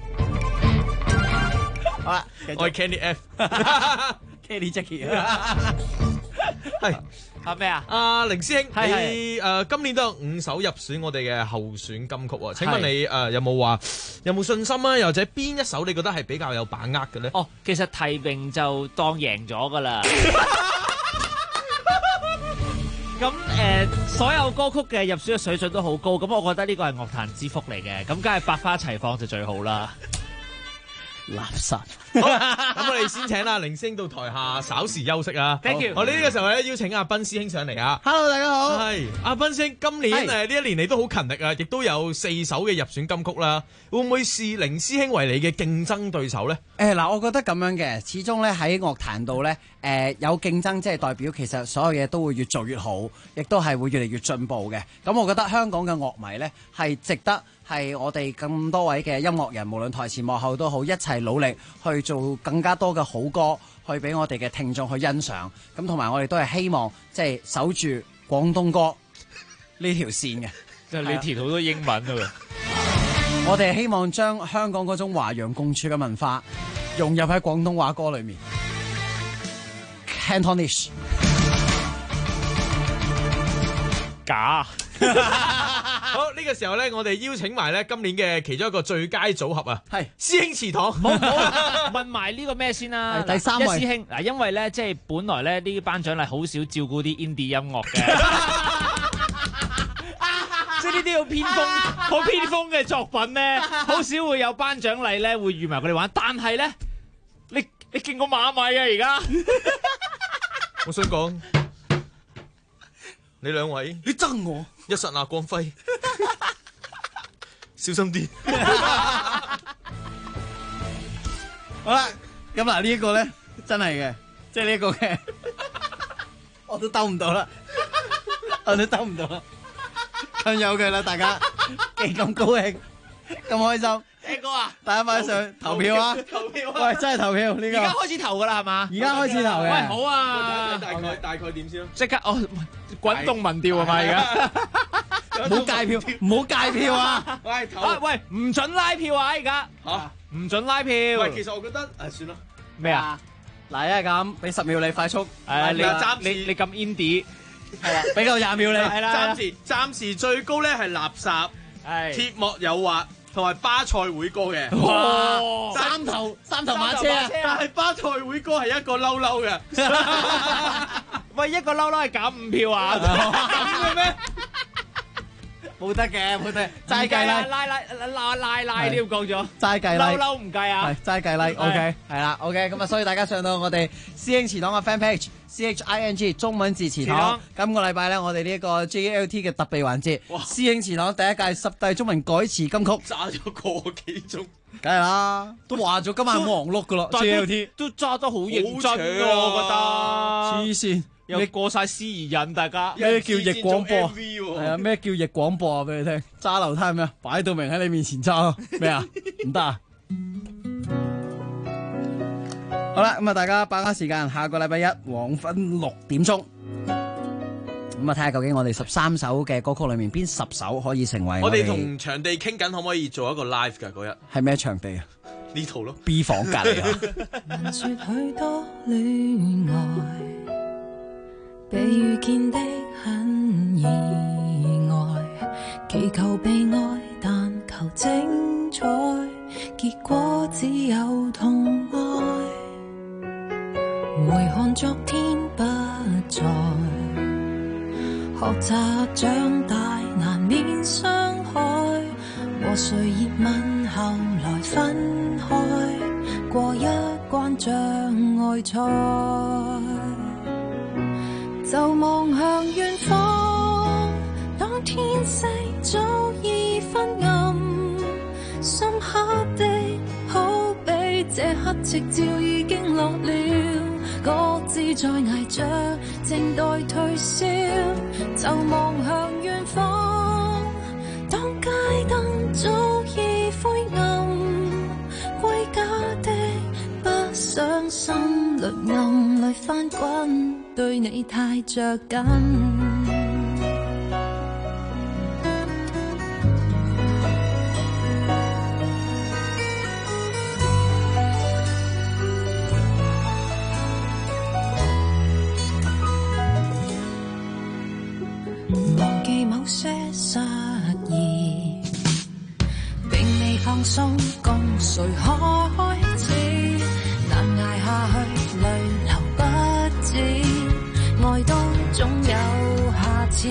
好啦， 我係 Candy F，Candy Jackie， 係阿咩啊？ 阿凌師兄，你今年都有5首入選我哋嘅候選金曲喎。請問你有冇信心啊？又或者邊一首你覺得係比較有把握嘅咧？ 哦，其實提名就當贏咗噶啦。咁所有歌曲嘅入選嘅水準都好高，咁我覺得呢個係樂壇之福嚟嘅。咁梗係百花齊放就最好啦。 垃圾。 好，咁我哋先請阿凌師兄到台下稍時休息啊。 Thank you。 我哋呢個時候咧邀請阿斌師兄上嚟啊。 Hello， 大家好。 係阿斌師兄，今年呢一年你都好勤力啊，亦都有4首嘅入選金曲啦。會唔會視凌師兄為你嘅競爭對手咧？ 嗱，我覺得咁樣嘅，始終咧喺樂壇度咧，有競爭，即係代表其實所有嘢都會越做越好，亦都係會越嚟越進步嘅。咁我覺得香港嘅樂迷咧係值得。係我哋咁多位嘅音樂人，無論台前幕後都好，一齊努力去做更加多嘅好歌，去俾我哋嘅聽眾去欣賞。咁同埋我哋都係希望即係守住廣東歌呢條線嘅。 即係你填好多英文啊！ 我哋係希望將香港嗰種華洋共處嘅文化融入喺廣東話歌裏面。Cantonese 假。 好，呢個時候咧，我哋邀請埋咧今年嘅其中一個最佳組合啊，係師兄祠堂。 冇問埋呢個咩先啦？ 第3位師兄嗱，因為咧即係本來咧呢啲頒獎禮好少照顧啲 indie 音樂嘅，即係呢啲好偏鋒嘅作品咧，好少會有頒獎禮咧會預埋佢哋玩。但係咧，你勁過馬米啊！而家我想講，你2位， 你憎我。 一剎那光輝，小心啲。 好啦，咁嗱呢一個咧，真係嘅，即係呢一個嘅，我都兜唔到啦，咁有嘅啦，大家幾咁高興，咁開心。 聽歌啊！ 大家快上投票啊！ 投票啊！ 喂，真係投票呢個。 而家開始投噶啦，係嘛？ 而家開始投嘅。 喂，好啊！ 大概點先？ 即刻滾動民調係咪而家？ 唔好戒票，唔好戒票啊！ 喂， 喂，唔准拉票啊！而家嚇， 唔准拉票。 喂，其實我覺得算啦。 咩啊？ 嗱，一係咁，俾10秒你快速。 你咁 indie， 係啊，俾夠20秒你。 係啦。 暫時最高咧係垃圾，鐵幕誘惑。同埋巴塞會歌嘅， 哇！三頭馬車啊！ 但係巴塞會歌係一個嬲嬲嘅， 喂，一個嬲嬲係減5票啊？咁嘅咩？ 冇得嘅，齋計啦， 拉都要講咗， 齋計啦， 嬲唔計啊？ 係齋計啦 ，OK， 係啦 ，OK， 咁啊，所以大家上到我哋師兄祠堂嘅 fan page CHING 中文字祠堂，今個禮拜咧，我哋呢一個 JLT 嘅特備環節，師兄祠堂第一屆10大中文改詞金曲， 揸咗個幾鐘， 梗係啦，都話咗今晚冇黃碌噶咯 ，JLT 都揸得好認真咯，我覺得， 黐線。 又過晒詩而引大家， 咩叫逆廣播？係啊，咩叫逆廣播啊？俾你聽，揸樓梯係咩啊？擺到明喺你面前揸咯，咩啊？唔得啊！好啦，咁啊，大家把握時間，下個禮拜一黃昏6點鐘，咁啊，睇下究竟我哋13首嘅歌曲裏面邊10首可以成為我哋同場地傾緊，可唔可以做一個 live 㗎嗰日？ 係咩場地啊？ 呢度咯 ，B 房隔離啊！ 說許多戀愛被遇見的很意外，祈求被愛，但求精彩，結果只有痛哀。回看昨天不學習長大難免傷害，和誰熱吻後來分開，過一關障礙賽，就望向遠方，當天色早已昏暗，深刻的好比這刻夕照已經落了，各自在捱着靜待退燒，就望向遠方，當街燈早已灰暗，歸家的不想心裏暗裏翻滾，對你太着緊。忘記某些失意，並未放鬆，共誰開始？難捱下去，淚流不止，愛都總有下次。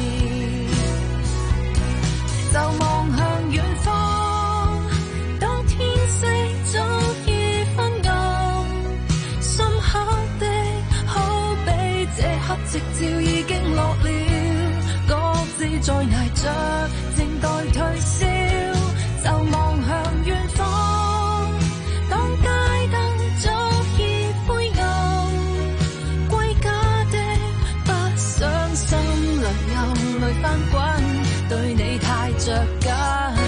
就望向遠方，當天色早已昏暗，深刻的好比這刻夕照已經落了，在捱着靜待退燒，就望向遠方，當街燈早已灰暗，歸家的不想心裏暗裏翻滾，對你太着緊。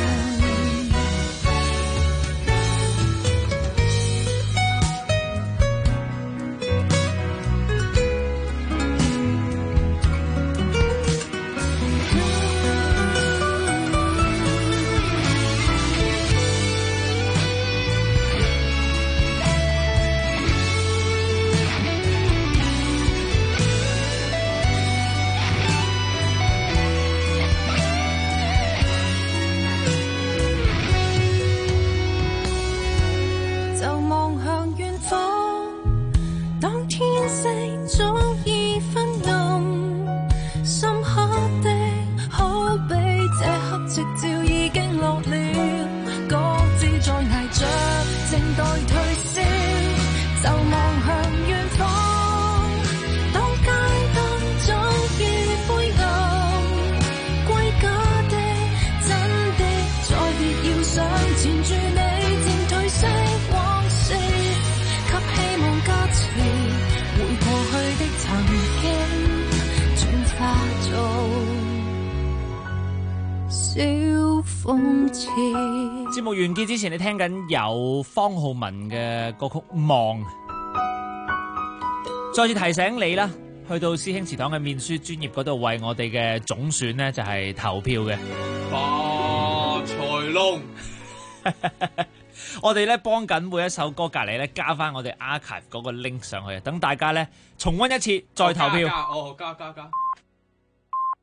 節目完結之前，你聽緊有方浩文嘅歌曲《望》。再次提醒你啦，去到師兄祠堂嘅面書專頁嗰度，為我哋嘅總選呢就係投票嘅。 發財龍， 我哋咧幫緊每一首歌隔籬咧加翻我哋 archive 嗰個 link 上去，等大家咧重溫一次再投票。 加。